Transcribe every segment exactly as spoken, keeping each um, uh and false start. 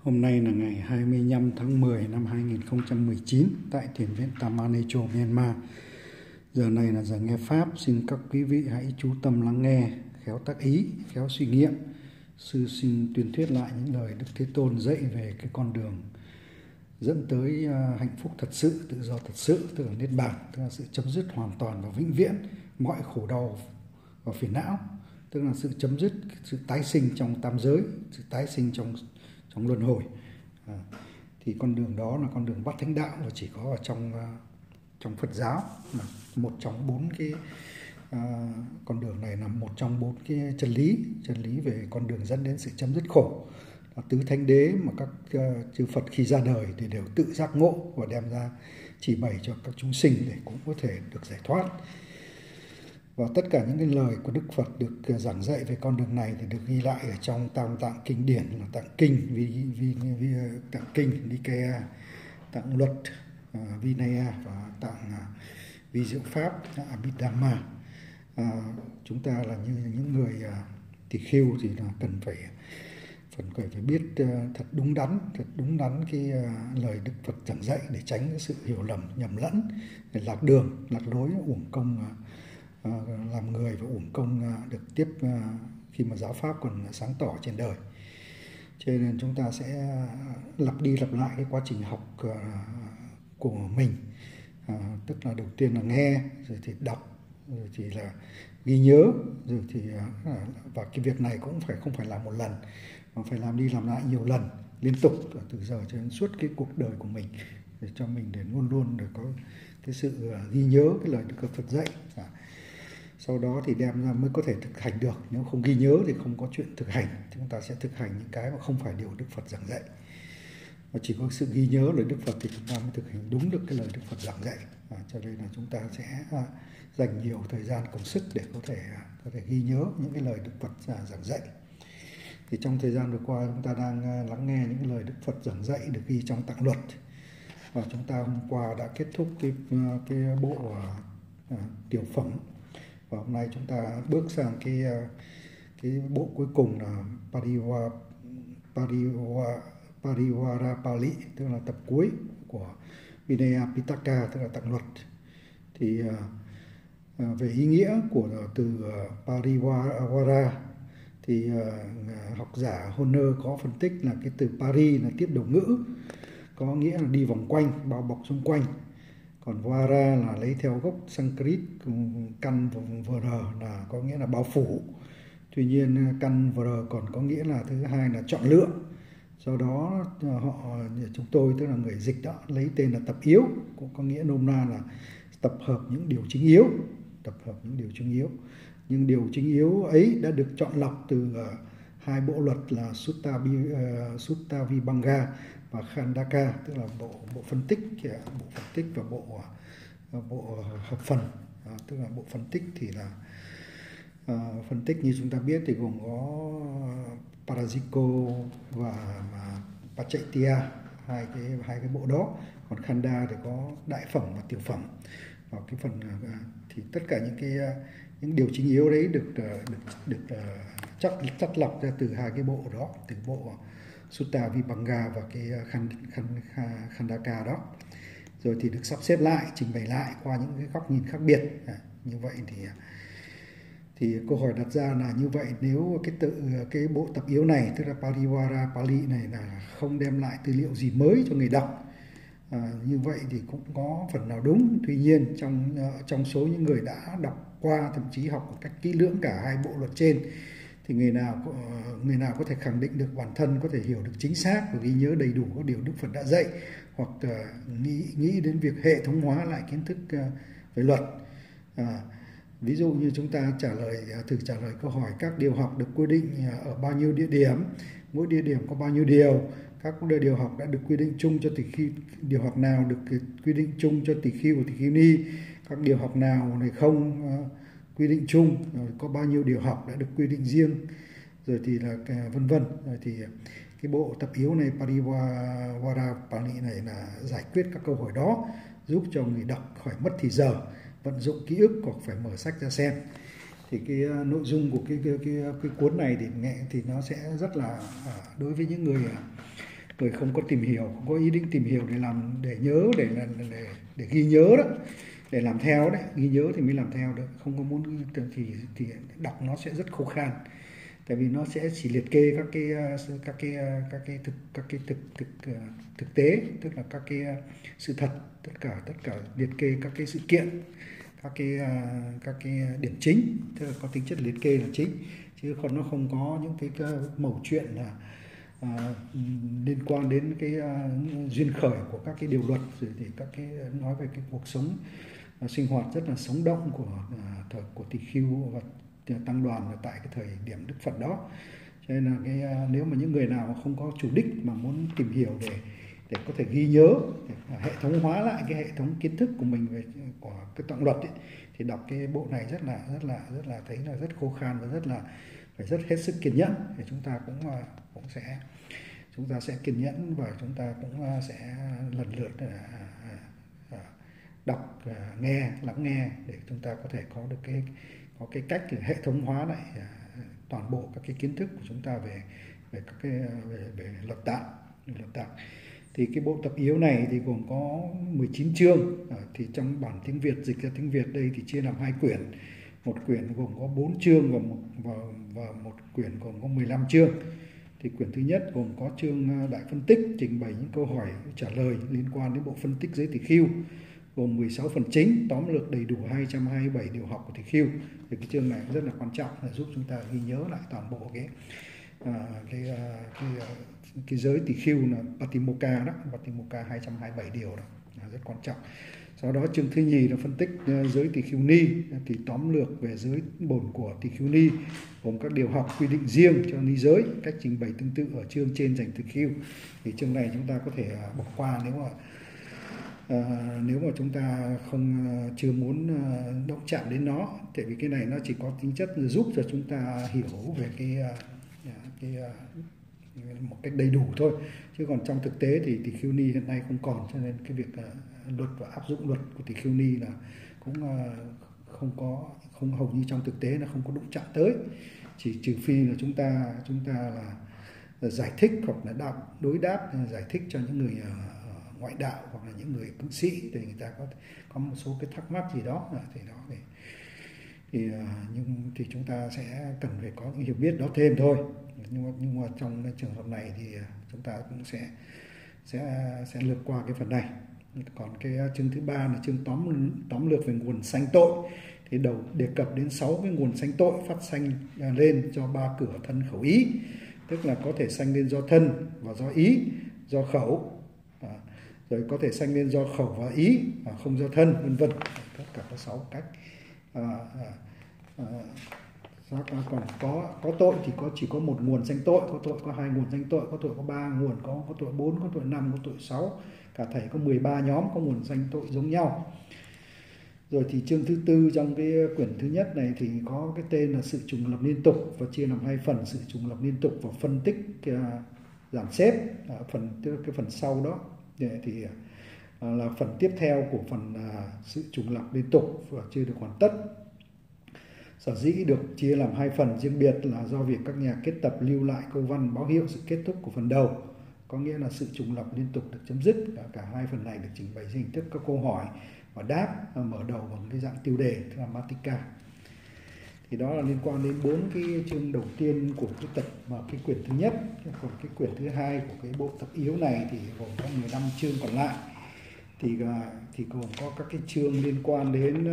Hôm nay là ngày hai mươi lăm tháng mười năm hai nghìn không trăm mười chín tại Thiền viện Taman Echo, Myanmar. Giờ này là giờ nghe Pháp, xin các quý vị hãy chú tâm lắng nghe, khéo tác ý, khéo suy nghiệm. Sư xin tuyên thuyết lại những lời Đức Thế Tôn dạy về cái con đường dẫn tới hạnh phúc thật sự, tự do thật sự, tức là Niết Bàn, tức là sự chấm dứt hoàn toàn và vĩnh viễn mọi khổ đau và phiền não, tức là sự chấm dứt sự tái sinh trong tam giới, sự tái sinh trong trong luân hồi. À, thì con đường đó là con đường bát thánh đạo và chỉ có ở trong trong Phật giáo, là một trong bốn cái à, con đường này là một trong bốn cái chân lý chân lý về con đường dẫn đến sự chấm dứt khổ. Là tứ thánh đế mà các uh, chư Phật khi ra đời thì đều tự giác ngộ và đem ra chỉ bày cho các chúng sinh để cũng có thể được giải thoát. Và tất cả những cái lời của Đức Phật được giảng dạy về con đường này thì được ghi lại ở trong tam tạng kinh điển, là tạng kinh vi, vi, vi, tạng kinh Nikaya, tạng luật uh, Vinaya và tạng uh, vi diệu pháp Abhidhamma. Uh, chúng ta là như những người uh, tỳ khưu thì là cần phải phần phải phải biết uh, thật đúng đắn, thật đúng đắn cái uh, lời Đức Phật giảng dạy để tránh cái sự hiểu lầm, nhầm lẫn, để lạc đường, lạc lối, uổng công uh, uh, làm người và uổng công uh, được tiếp uh, khi mà giáo pháp còn sáng tỏ trên đời. Cho nên chúng ta sẽ lặp đi lặp lại cái quá trình học uh, của mình, uh, tức là đầu tiên là nghe, rồi thì đọc, rồi thì là ghi nhớ, rồi thì uh, và cái việc này cũng phải không phải làm một lần mà phải làm đi làm lại nhiều lần liên tục từ giờ cho đến suốt cái cuộc đời của mình, để cho mình để luôn luôn được có cái sự ghi nhớ cái lời Đức Phật dạy. À, sau đó thì đem ra mới có thể thực hành được. Nếu không ghi nhớ thì không có chuyện thực hành. Chúng ta sẽ thực hành những cái mà không phải điều Đức Phật giảng dạy. Và chỉ có sự ghi nhớ lời Đức Phật thì chúng ta mới thực hành đúng được cái lời Đức Phật giảng dạy. À, cho nên là chúng ta sẽ à, dành nhiều thời gian công sức để có thể à, có thể ghi nhớ những cái lời Đức Phật giảng dạy. Thì trong thời gian vừa qua chúng ta đang lắng nghe những lời Đức Phật giảng dạy được ghi trong tạng luật, và chúng ta hôm qua đã kết thúc cái cái bộ uh, tiểu phẩm, và hôm nay chúng ta bước sang cái uh, cái bộ cuối cùng là Pariva, Pariva, Parivara Pali, tức là tập cuối của Vinaya Pitaka, tức là tạng luật. Thì uh, uh, về ý nghĩa của từ uh, Parivara thì uh, học giả Horner có phân tích là cái từ pari là tiếp đầu ngữ, có nghĩa là đi vòng quanh, bao bọc xung quanh. Còn vara là lấy theo gốc Sanskrit, căn vr là có nghĩa là bao phủ. Tuy nhiên căn vr còn có nghĩa là thứ hai là chọn lựa. Do đó họ chúng tôi, tức là người dịch đó, lấy tên là tập yếu, cũng có nghĩa nôm na là tập hợp những điều chính yếu, tập hợp những điều chính yếu. Nhưng điều chính yếu ấy đã được chọn lọc từ uh, hai bộ luật là Sutta, uh, Sutta Vibhanga và Khandaka, tức là bộ bộ phân tích, bộ phân tích và bộ uh, bộ hợp phần, uh, tức là bộ phân tích thì là uh, phân tích như chúng ta biết thì gồm có Parajiko và, và Pachaitya, hai cái hai cái bộ đó. Còn Khanda thì có đại phẩm và tiểu phẩm. Và cái phần uh, thì tất cả những cái uh, những điều chính yếu đấy được được được uh, chắc chắc lọc ra từ hai cái bộ đó, từ bộ Sutta Vibhanga và cái Khand, Khand, Khandaka đó, rồi thì được sắp xếp lại, trình bày lại qua những cái góc nhìn khác biệt. À, như vậy thì thì câu hỏi đặt ra là như vậy, nếu cái tự cái bộ tập yếu này, tức là Parivara Pali này là không đem lại tư liệu gì mới cho người đọc, à, như vậy thì cũng có phần nào đúng. Tuy nhiên trong trong số những người đã đọc qua, thậm chí học một cách kỹ lưỡng cả hai bộ luật trên, thì người nào người nào có thể khẳng định được bản thân có thể hiểu được chính xác và ghi nhớ đầy đủ các điều Đức Phật đã dạy, hoặc uh, nghĩ nghĩ đến việc hệ thống hóa lại kiến thức uh, về luật. À, ví dụ như chúng ta trả lời uh, thử trả lời câu hỏi các điều học được quy định uh, ở bao nhiêu địa điểm, mỗi địa điểm có bao nhiêu điều, các điều học đã được quy định chung cho tỳ khưu, điều học nào được quy định chung cho tỳ khưu và tỳ khưu ni, các điều học nào này không uh, quy định chung, rồi có bao nhiêu điều học đã được quy định riêng, rồi thì là vân vân. Rồi thì cái bộ tập yếu này Parivara Pali này là giải quyết các câu hỏi đó, giúp cho người đọc khỏi mất thì giờ vận dụng ký ức hoặc phải mở sách ra xem. Thì cái nội dung của cái cái cái, cái cuốn này thì nghe thì nó sẽ rất là đối với những người người không có tìm hiểu, không có ý định tìm hiểu để làm, để nhớ, để để để ghi nhớ đó, để làm theo đấy, ghi nhớ thì mới làm theo được, không có muốn thì thì đọc nó sẽ rất khô khan, tại vì nó sẽ chỉ liệt kê các cái các cái các cái thực các cái thực thực thực tế, tức là các cái sự thật, tất cả tất cả liệt kê các cái sự kiện, các cái các cái điểm chính, tức là có tính chất liệt kê là chính, chứ còn nó không có những cái, cái mẩu chuyện là À, liên quan đến cái uh, duyên khởi của các cái điều luật, rồi thì các cái nói về cái cuộc sống uh, sinh hoạt rất là sống động của uh, thời của Tỳ Khưu và tăng đoàn tại cái thời điểm Đức Phật đó. Cho nên là cái uh, nếu mà những người nào không có chủ đích mà muốn tìm hiểu để để có thể ghi nhớ, để hệ thống hóa lại cái hệ thống kiến thức của mình về của cái tạng luật ấy, thì đọc cái bộ này rất là rất là rất là thấy là rất khô khan và rất là phải rất hết sức kiên nhẫn. Thì chúng ta cũng uh, cũng sẽ chúng ta sẽ kiên nhẫn và chúng ta cũng sẽ lần lượt đọc, nghe, lắng nghe để chúng ta có thể có được cái có cái cách để hệ thống hóa lại toàn bộ các cái kiến thức của chúng ta về về các cái về, về luật tạng, luật tạng. Thì cái bộ tập yếu này thì gồm có mười chín chương, thì trong bản tiếng Việt dịch ra tiếng Việt đây thì chia làm hai quyển. Một quyển gồm có bốn chương và một và, và một quyển gồm có mười lăm chương. Thì quyển thứ nhất gồm có chương đại phân tích, trình bày những câu hỏi trả lời liên quan đến bộ phân tích giới Tỳ Khưu, gồm mười sáu phần chính, tóm lược đầy đủ hai trăm hai mươi bảy điều học của Tỳ Khưu. Thì cái chương này rất là quan trọng, là giúp chúng ta ghi nhớ lại toàn bộ cái à, cái, cái, cái cái giới Tỳ Khưu là Patimokkha đó, Patimokkha hai trăm hai mươi bảy điều đó, là rất quan trọng. Sau đó chương thứ nhì là phân tích giới Tỳ Khưu Ni, thì tóm lược về giới bổn của Tỳ Khưu Ni, gồm các điều học quy định riêng cho ni giới, cách trình bày tương tự ở chương trên dành Tỳ Khưu. Thì chương này chúng ta có thể bỏ qua nếu mà à, nếu mà chúng ta không chưa muốn động chạm đến nó, tại vì cái này nó chỉ có tính chất giúp cho chúng ta hiểu về cái cái một cách đầy đủ thôi, chứ còn trong thực tế thì Tỳ Khưu Ni hiện nay không còn, cho nên cái việc uh, luật và áp dụng luật của Tỳ Khưu Ni là cũng uh, không có không hầu như trong thực tế là không có đụng chạm tới, chỉ trừ phi là chúng ta chúng ta là, là giải thích hoặc là đạo đối đáp, giải thích cho những người uh, ngoại đạo hoặc là những người cư sĩ để người ta có có một số cái thắc mắc gì đó thì đó để thì uh, nhưng thì chúng ta sẽ cần phải có những hiểu biết đó thêm thôi. Nhưng mà, nhưng mà trong cái trường hợp này thì chúng ta cũng sẽ sẽ sẽ lược qua cái phần này. Còn cái chương thứ ba là chương tóm tóm lược về nguồn sanh tội, thì đầu đề cập đến sáu cái nguồn sanh tội phát sanh lên do ba cửa thân khẩu ý, tức là có thể sanh lên do thân và do ý, do khẩu, à, rồi có thể sanh lên do khẩu và ý và không do thân, vân vân, tất cả các sáu cách. À, à, à, còn có có tội thì có chỉ có một nguồn sanh tội, có tội có hai nguồn sanh tội, có tội có ba nguồn, có có tội bốn, có tội năm, có tội sáu, cả thảy có mười ba nhóm có nguồn sanh tội giống nhau. Rồi thì chương thứ tư trong cái quyển thứ nhất này thì có cái tên là sự trùng lập liên tục, và chia làm hai phần, sự trùng lập liên tục và phân tích uh, giảm xếp. Uh, phần tức là cái phần sau đó thì uh, là phần tiếp theo của phần uh, sự trùng lập liên tục và chưa được hoàn tất. Sở dĩ được chia làm hai phần riêng biệt là do việc các nhà kết tập lưu lại câu văn báo hiệu sự kết thúc của phần đầu, có nghĩa là sự trùng lập liên tục được chấm dứt. Cả hai phần này được trình bày dưới hình thức các câu hỏi và đáp mở đầu bằng cái dạng tiêu đề, tức là Matika. Thì đó là liên quan đến bốn cái chương đầu tiên của cái tập mà cái quyển thứ nhất. Còn cái quyển thứ hai của cái bộ tập yếu này thì gồm có mười lăm chương còn lại, thì thì gồm có các cái chương liên quan đến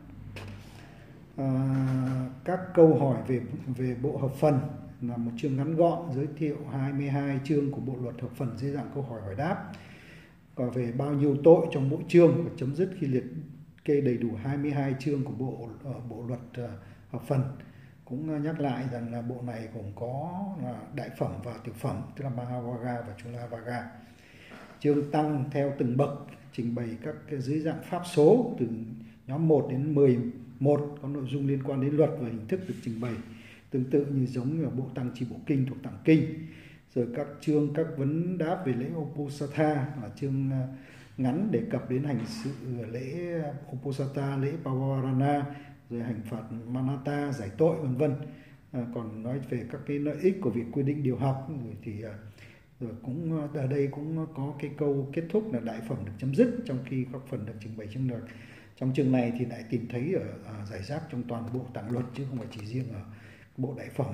À, các câu hỏi về về bộ hợp phần, là một chương ngắn gọn giới thiệu hai mươi hai chương của bộ luật hợp phần dưới dạng câu hỏi hỏi đáp, và về bao nhiêu tội trong mỗi chương, và chấm dứt khi liệt kê đầy đủ hai mươi hai chương của bộ uh, bộ luật uh, hợp phần. Cũng nhắc lại rằng là bộ này cũng có là đại phẩm và tiểu phẩm, tức là Mahavaga và Chulavagga. Chương tăng theo từng bậc, trình bày các cái dưới dạng pháp số từ nhóm một đến mười một, có nội dung liên quan đến luật và hình thức được trình bày tương tự như giống như bộ Tăng Chi Bộ Kinh thuộc Tạng Kinh. Rồi các chương các vấn đáp về lễ Uposatha là chương ngắn đề cập đến hành sự lễ Uposatha, lễ Pavarana, rồi hành phạt Manata, giải tội, vân vân. À, còn nói về các cái lợi ích của việc quy định điều học, rồi thì Rồi cũng ở đây cũng có cái câu kết thúc là đại phẩm được chấm dứt, trong khi các phần được trình bày trong lược. Trong chương này thì lại tìm thấy ở, ở giải rác trong toàn bộ tạng luật chứ không phải chỉ riêng ở bộ đại phẩm.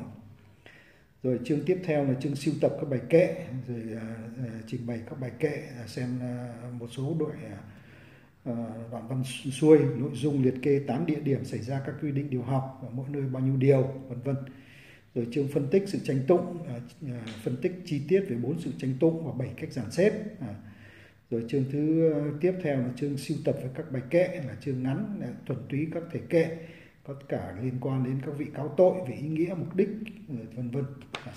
Rồi chương tiếp theo là chương sưu tập các bài kệ, rồi uh, trình bày các bài kệ, xem uh, một số đoạn uh, đoạn văn xuôi, nội dung liệt kê tám địa điểm xảy ra các quy định điều học, và mỗi nơi bao nhiêu điều, vân vân. Rồi chương phân tích sự tranh tụng, uh, uh, phân tích chi tiết về bốn sự tranh tụng và bảy cách giản xếp. Uh, rồi chương thứ uh, tiếp theo là chương sưu tập với các bài kệ, là chương ngắn, là thuần túy các thể kệ, có cả liên quan đến các vị cáo tội về ý nghĩa, mục đích, vân vân.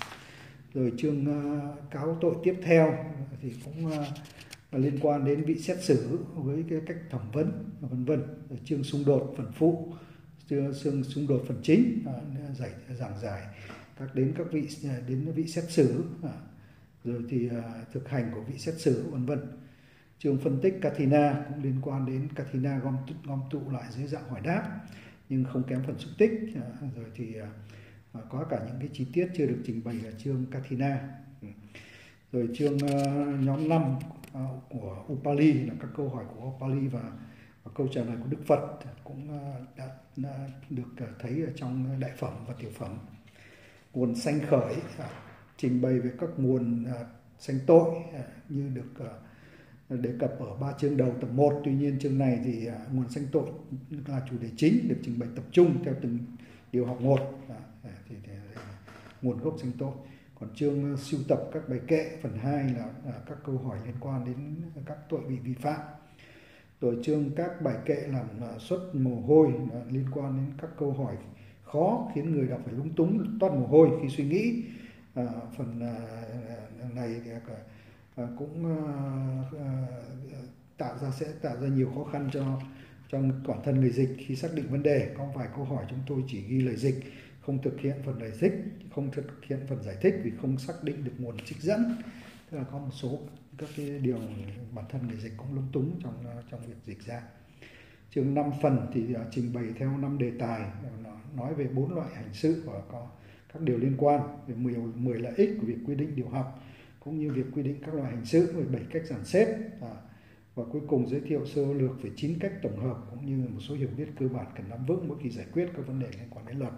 Rồi chương uh, cáo tội tiếp theo thì cũng uh, liên quan đến vị xét xử với cái cách thẩm vấn, vân vân. Rồi chương xung đột phần phụ, chương xung đột phần chính, uh, giải giảng giải các đến các vị đến vị xét xử, uh, rồi thì uh, thực hành của vị xét xử, vân vân. Chương phân tích Kathina cũng liên quan đến Kathina gom gom tụ lại dưới dạng hỏi đáp, nhưng không kém phần xúc tích. Rồi thì uh, có cả những cái chi tiết chưa được trình bày ở chương Kathina. Rồi chương uh, nhóm năm uh, của Upali là các câu hỏi của Upali và, và câu trả lời của Đức Phật cũng uh, đã, đã được uh, thấy ở trong đại phẩm và tiểu phẩm. Nguồn sanh khởi uh, trình bày về các nguồn uh, sanh tội uh, như được uh, đề cập ở ba chương đầu tập một. Tuy nhiên chương này thì à, nguồn sanh tội là chủ đề chính, được trình bày tập trung theo từng điều học một, à, thì, thì, thì, nguồn gốc sanh tội. Còn chương uh, sưu tập các bài kệ phần hai là à, các câu hỏi liên quan đến các tội bị vi phạm. Rồi chương các bài kệ làm uh, xuất mồ hôi uh, liên quan đến các câu hỏi khó khiến người đọc phải lúng túng, toát mồ hôi khi suy nghĩ. À, phần uh, này thì uh, À, cũng uh, uh, tạo ra sẽ tạo ra nhiều khó khăn cho trong bản thân người dịch khi xác định vấn đề. Có vài câu hỏi chúng tôi chỉ ghi lời dịch, không thực hiện phần giải thích, không thực hiện phần giải thích vì không xác định được nguồn trích dẫn. Tức là có một số các cái điều bản thân người dịch cũng lúng túng trong trong việc dịch ra. Chương năm phần thì uh, trình bày theo năm đề tài, nói về bốn loại hành sự và có các điều liên quan, về mười lợi ích của việc quy định điều học, cũng như việc quy định các loại hành sự, với bảy cách giản xếp, à, và cuối cùng giới thiệu sơ lược về chín cách tổng hợp cũng như một số hiểu biết cơ bản cần nắm vững mỗi khi giải quyết các vấn đề liên quan đến luật.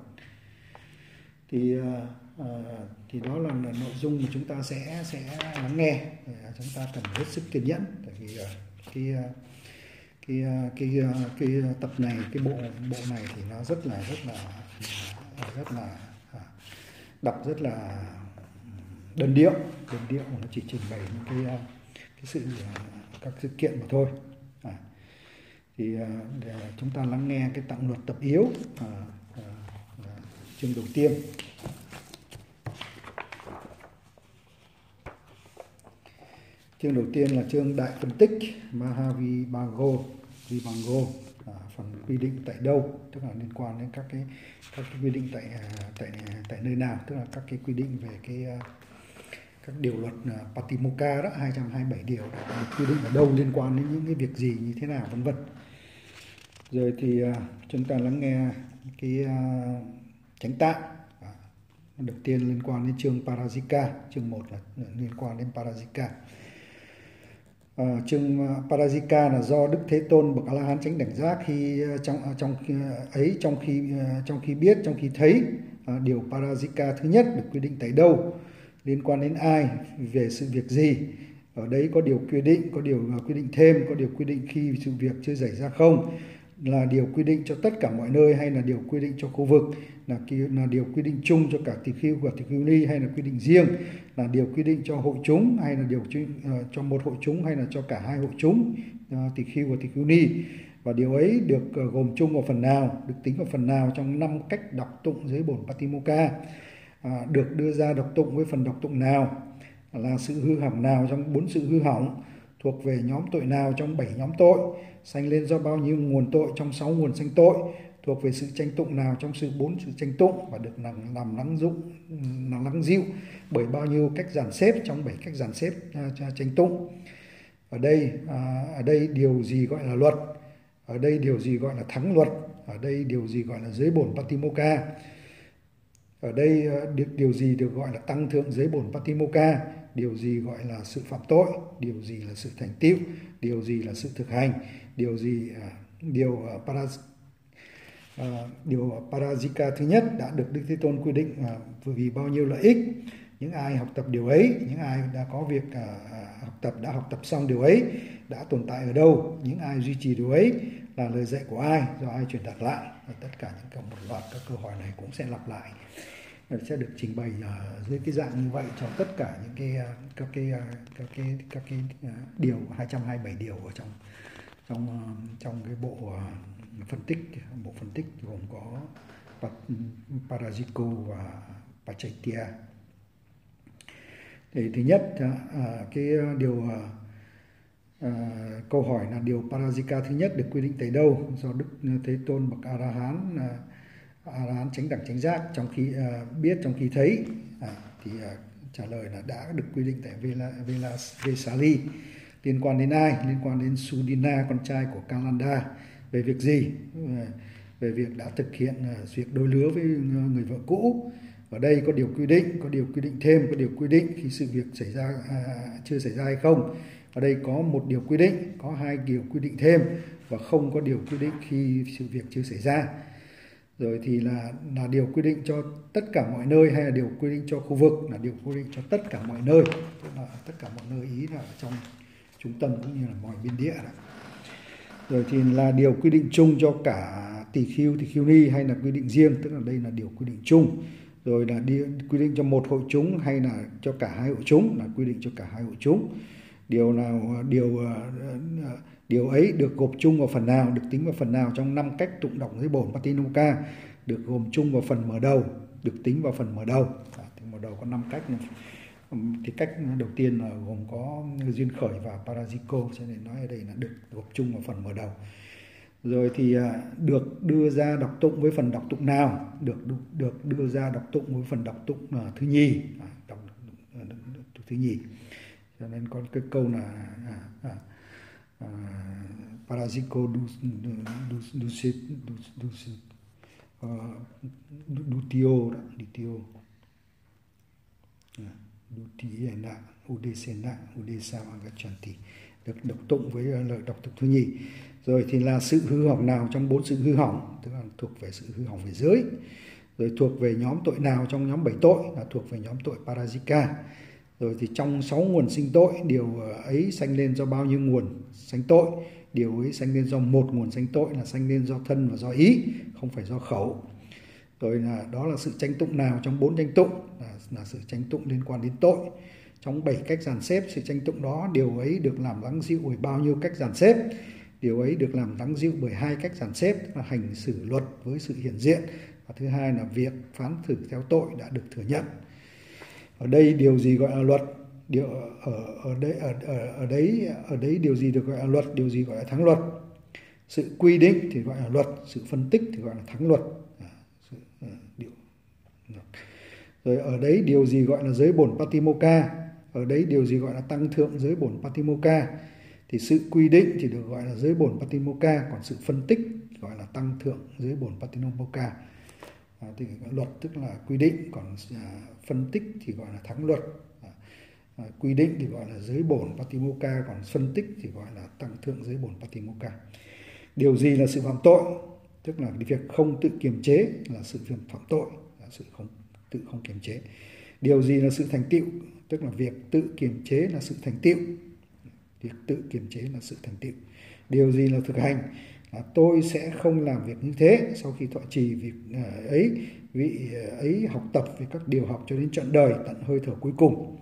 Thì à, à, thì đó là, là nội dung mà chúng ta sẽ sẽ lắng nghe. À, chúng ta cần hết sức kiên nhẫn, tại vì à, cái, cái cái cái cái tập này, cái bộ bộ này thì nó rất là rất là rất là à, đọc rất là đơn điệu, đơn điệu nó chỉ trình bày những cái cái sự các sự kiện mà thôi. À, thì để chúng ta lắng nghe cái tạng luật tập yếu, à, à, à, chương đầu tiên. Chương đầu tiên là chương đại phân tích Mahavibhago, Vibhago, à, phần quy định tại đâu, tức là liên quan đến các cái các cái quy định tại tại tại nơi nào, tức là các cái quy định về cái các điều luật uh, Patimokkha đó, hai trăm hai mươi bảy điều được quy định ở đâu, liên quan đến những cái việc gì như thế nào, vân vân. Rồi thì uh, chúng ta lắng nghe cái uh, chánh tạng. Uh, đầu tiên liên quan đến chương Parajika, chương một là liên quan đến Parajika. Uh, chương uh, Parajika là do Đức Thế Tôn bậc A La Hán chánh đẳng giác khi uh, trong uh, trong uh, ấy trong khi uh, trong khi biết, trong khi thấy uh, điều Parajika thứ nhất được quy định tại đâu, liên quan đến ai, về sự việc gì. Ở đấy có điều quy định, có điều quy định thêm, có điều quy định khi sự việc chưa xảy ra không, là điều quy định cho tất cả mọi nơi hay là điều quy định cho khu vực, là, là điều quy định chung cho cả tỳ khưu và tỳ khưu ni hay là quy định riêng, là điều quy định cho hội chúng hay là điều uh, cho một hội chúng hay là cho cả hai hội chúng, uh, tỳ khưu và tỳ khưu ni. Và điều ấy được uh, gồm chung vào phần nào, được tính vào phần nào trong năm cách đọc tụng dưới bổn Patimokkha. À, được đưa ra đọc tụng với phần đọc tụng nào, là sự hư hỏng nào trong bốn sự hư hỏng, thuộc về nhóm tội nào trong bảy nhóm tội, sanh lên do bao nhiêu nguồn tội trong sáu nguồn sanh tội, thuộc về sự tranh tụng nào trong sự bốn sự tranh tụng, và được làm, làm lắng dụng làm lắng dịu bởi bao nhiêu cách giản xếp trong bảy cách giản xếp uh, tranh tụng. Ở đây uh, ở đây điều gì gọi là luật, ở đây điều gì gọi là thắng luật, ở đây điều gì gọi là giới bổn Patimokkha, ở đây điều gì được gọi là tăng thượng giới bổn Patimokkha, điều gì gọi là sự phạm tội, điều gì là sự thành tựu, điều gì là sự thực hành, điều gì điều uh, paras, uh, điều parajika thứ nhất đã được Đức Thế Tôn quy định uh, vì bao nhiêu lợi ích. Những ai học tập điều ấy, những ai đã có việc uh, học tập đã học tập xong điều ấy đã tồn tại ở đâu, những ai duy trì điều ấy, là lời dạy của ai, do ai truyền đạt lại. Và tất cả những cả một loạt các câu hỏi này cũng sẽ lặp lại, sẽ được trình bày uh, dưới cái dạng như vậy cho tất cả những cái uh, các cái uh, các cái các cái uh, điều hai trăm hai mươi bảy điều ở trong trong uh, trong cái bộ uh, phân tích bộ phân tích gồm có Parajiko và Pachaitya. Thì thứ nhất uh, cái điều uh, uh, câu hỏi là điều Parajika thứ nhất được quy định tại đâu, do Đức Thế Tôn bậc A La Hán uh, A La Hán chánh đẳng chánh giác trong khi uh, biết trong khi thấy, à, thì uh, trả lời là đã được quy định tại Vela, Vela, Vesali. Liên quan đến ai? Liên quan đến Sudina, con trai của Kalanda. Về việc gì? Uh, về việc đã thực hiện uh, việc đôi lứa với người vợ cũ. Ở đây có điều quy định, có điều quy định thêm, có điều quy định khi sự việc xảy ra uh, chưa xảy ra hay không. Ở đây có một điều quy định, có hai điều quy định thêm và không có điều quy định khi sự việc chưa xảy ra. Rồi thì là là điều quy định cho tất cả mọi nơi hay là điều quy định cho khu vực, là điều quy định cho tất cả mọi nơi, tức là tất cả mọi nơi, ý là ở trong trung tâm cũng như là mọi biên địa đó. Rồi thì là điều quy định chung cho cả tỳ khưu, tỳ khưu ni hay là quy định riêng, tức là đây là điều quy định chung. Rồi là điều quy định cho một hội chúng hay là cho cả hai hội chúng, là quy định cho cả hai hội chúng. Điều nào điều điều ấy được gộp chung vào phần nào, được tính vào phần nào trong năm cách tụng đọc giới bổn Patimokkha, được gồm chung vào phần mở đầu, được tính vào phần mở đầu. À, thì mở đầu có năm cách này. Cái cách đầu tiên là gồm có duyên khởi và Parajiko, cho nên nói ở đây là được gộp chung vào phần mở đầu. Rồi thì được đưa ra đọc tụng với phần đọc tụng nào, được được đưa ra đọc tụng với phần đọc tụng thứ nhì, à, đọc, đọc, đọc thứ nhì. Cho nên có cái câu là à, à, à, Parajiko Dutio, Dutio, Dutiena, Udesena, Udesama Gachanti, được đọc tụng với lời đọc tụng thứ nhì. Rồi thì là sự hư hỏng nào trong bốn sự hư hỏng, tức là thuộc về sự hư hỏng về giới. Rồi thuộc về nhóm tội nào trong nhóm bảy tội, là thuộc về nhóm tội Parajika. Rồi thì trong sáu nguồn sinh tội, điều ấy sanh lên do bao nhiêu nguồn sanh tội? Điều ấy sanh lên do một nguồn sanh tội, là sanh lên do thân và do ý, không phải do khẩu. Rồi là đó là sự tranh tụng nào trong bốn tranh tụng, là, là sự tranh tụng liên quan đến tội. Trong bảy cách dàn xếp sự tranh tụng đó, điều ấy được làm lắng dịu bởi bao nhiêu cách dàn xếp? Điều ấy được làm lắng dịu bởi hai cách dàn xếp, tức là hành xử luật với sự hiện diện, và thứ hai là việc phán xử theo tội đã được thừa nhận. Ở đây điều gì gọi là luật? Điều ở ở đây ở, ở ở đấy ở đấy điều gì được gọi là luật? Điều gì gọi là thắng luật? Sự quy định thì gọi là luật, sự phân tích thì gọi là thắng luật. À, sự, à, điều, rồi ở đấy điều gì gọi là giới bổn Patimokkha? Ở đấy điều gì gọi là tăng thượng giới bổn Patimokkha? Thì sự quy định thì được gọi là giới bổn Patimokkha, còn sự phân tích gọi là tăng thượng giới bổn Patimokkha. À, thì luật tức là quy định, còn à, phân tích thì gọi là thắng luật. À, à, quy định thì gọi là giới bổn Patimokkha, còn phân tích thì gọi là tăng thượng giới bổn Patimokkha. Điều gì là sự phạm tội? Tức là việc không tự kiềm chế là sự phạm tội, là sự không tự không kiềm chế. Điều gì là sự thành tựu? Tức là việc tự kiềm chế là sự thành tựu. Việc tự kiềm chế là sự thành tựu. Điều gì là thực hành? Là tôi sẽ không làm việc như thế. Sau khi thọ trì việc ấy, vị ấy học tập về các điều học cho đến trọn đời, tận hơi thở cuối cùng.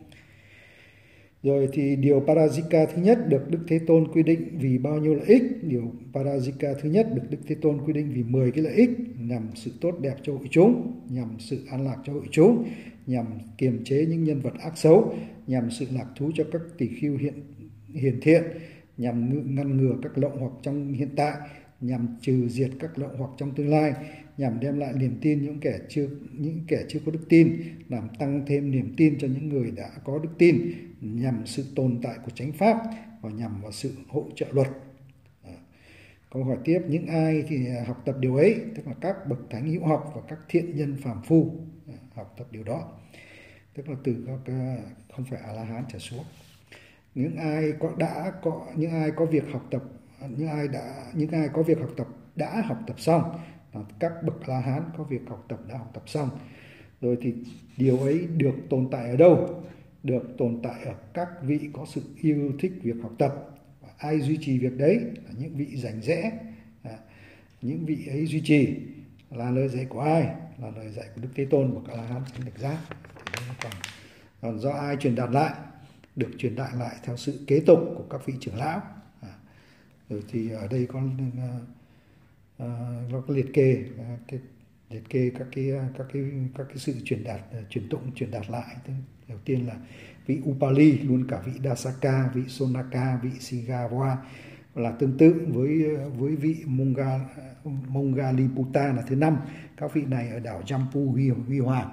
Rồi thì điều Parajika thứ nhất được Đức Thế Tôn quy định vì bao nhiêu lợi ích? Điều Parajika thứ nhất được Đức Thế Tôn quy định vì mười cái lợi ích, nhằm sự tốt đẹp cho hội chúng, nhằm sự an lạc cho hội chúng, nhằm kiềm chế những nhân vật ác xấu, nhằm sự lạc thú cho các tỷ khưu hiện hiền thiện, nhằm ngăn ngừa các lậu hoặc trong hiện tại, nhằm trừ diệt các lậu hoặc trong tương lai, nhằm đem lại niềm tin những kẻ chưa những kẻ chưa có đức tin, làm tăng thêm niềm tin cho những người đã có đức tin, nhằm sự tồn tại của chánh pháp và nhằm vào sự hỗ trợ luật. À, câu hỏi tiếp, những ai thì học tập điều ấy, tức là các bậc thánh hữu học và các thiện nhân phàm phu à, học tập điều đó. tức là từ các không phải A La Hán trở xuống. Những ai có đã có những ai có việc học tập những ai đã những ai có việc học tập đã học tập xong, các bậc A La Hán có việc học tập đã học tập xong. Rồi thì điều ấy được tồn tại ở đâu? Được tồn tại ở các vị có sự yêu thích việc học tập. Và ai duy trì việc đấy là những vị rành rẽ. À, những vị ấy duy trì là lời dạy của ai? Là lời dạy của Đức Thế Tôn, bậc A La Hán chánh đẳng giác. Còn, còn do ai truyền đạt lại? Được truyền đạt lại theo sự kế tục của các vị trưởng lão. À, rồi thì ở đây có uh, uh, có liệt kê uh, cái liệt kê các cái các cái các cái sự truyền đạt truyền tụng truyền đạt lại. Đầu tiên là vị Upali, luôn cả vị Dasaka, vị Sonaka, vị Sigawa là tương tự với với vị Monga, Mongaliputa là thứ năm. Các vị này ở đảo Jampu Huy, Huy Hoàng.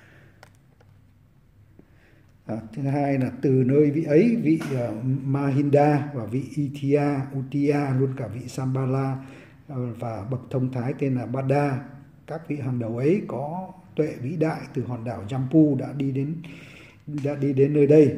À, thứ hai là từ nơi vị ấy, vị uh, Mahinda và vị Ithia, Uttiya, luôn cả vị Sambala uh, và bậc thông thái tên là Bada. Các vị hàng đầu ấy có tuệ vĩ đại từ hòn đảo Jampu đã đi đến đã đi đến nơi đây.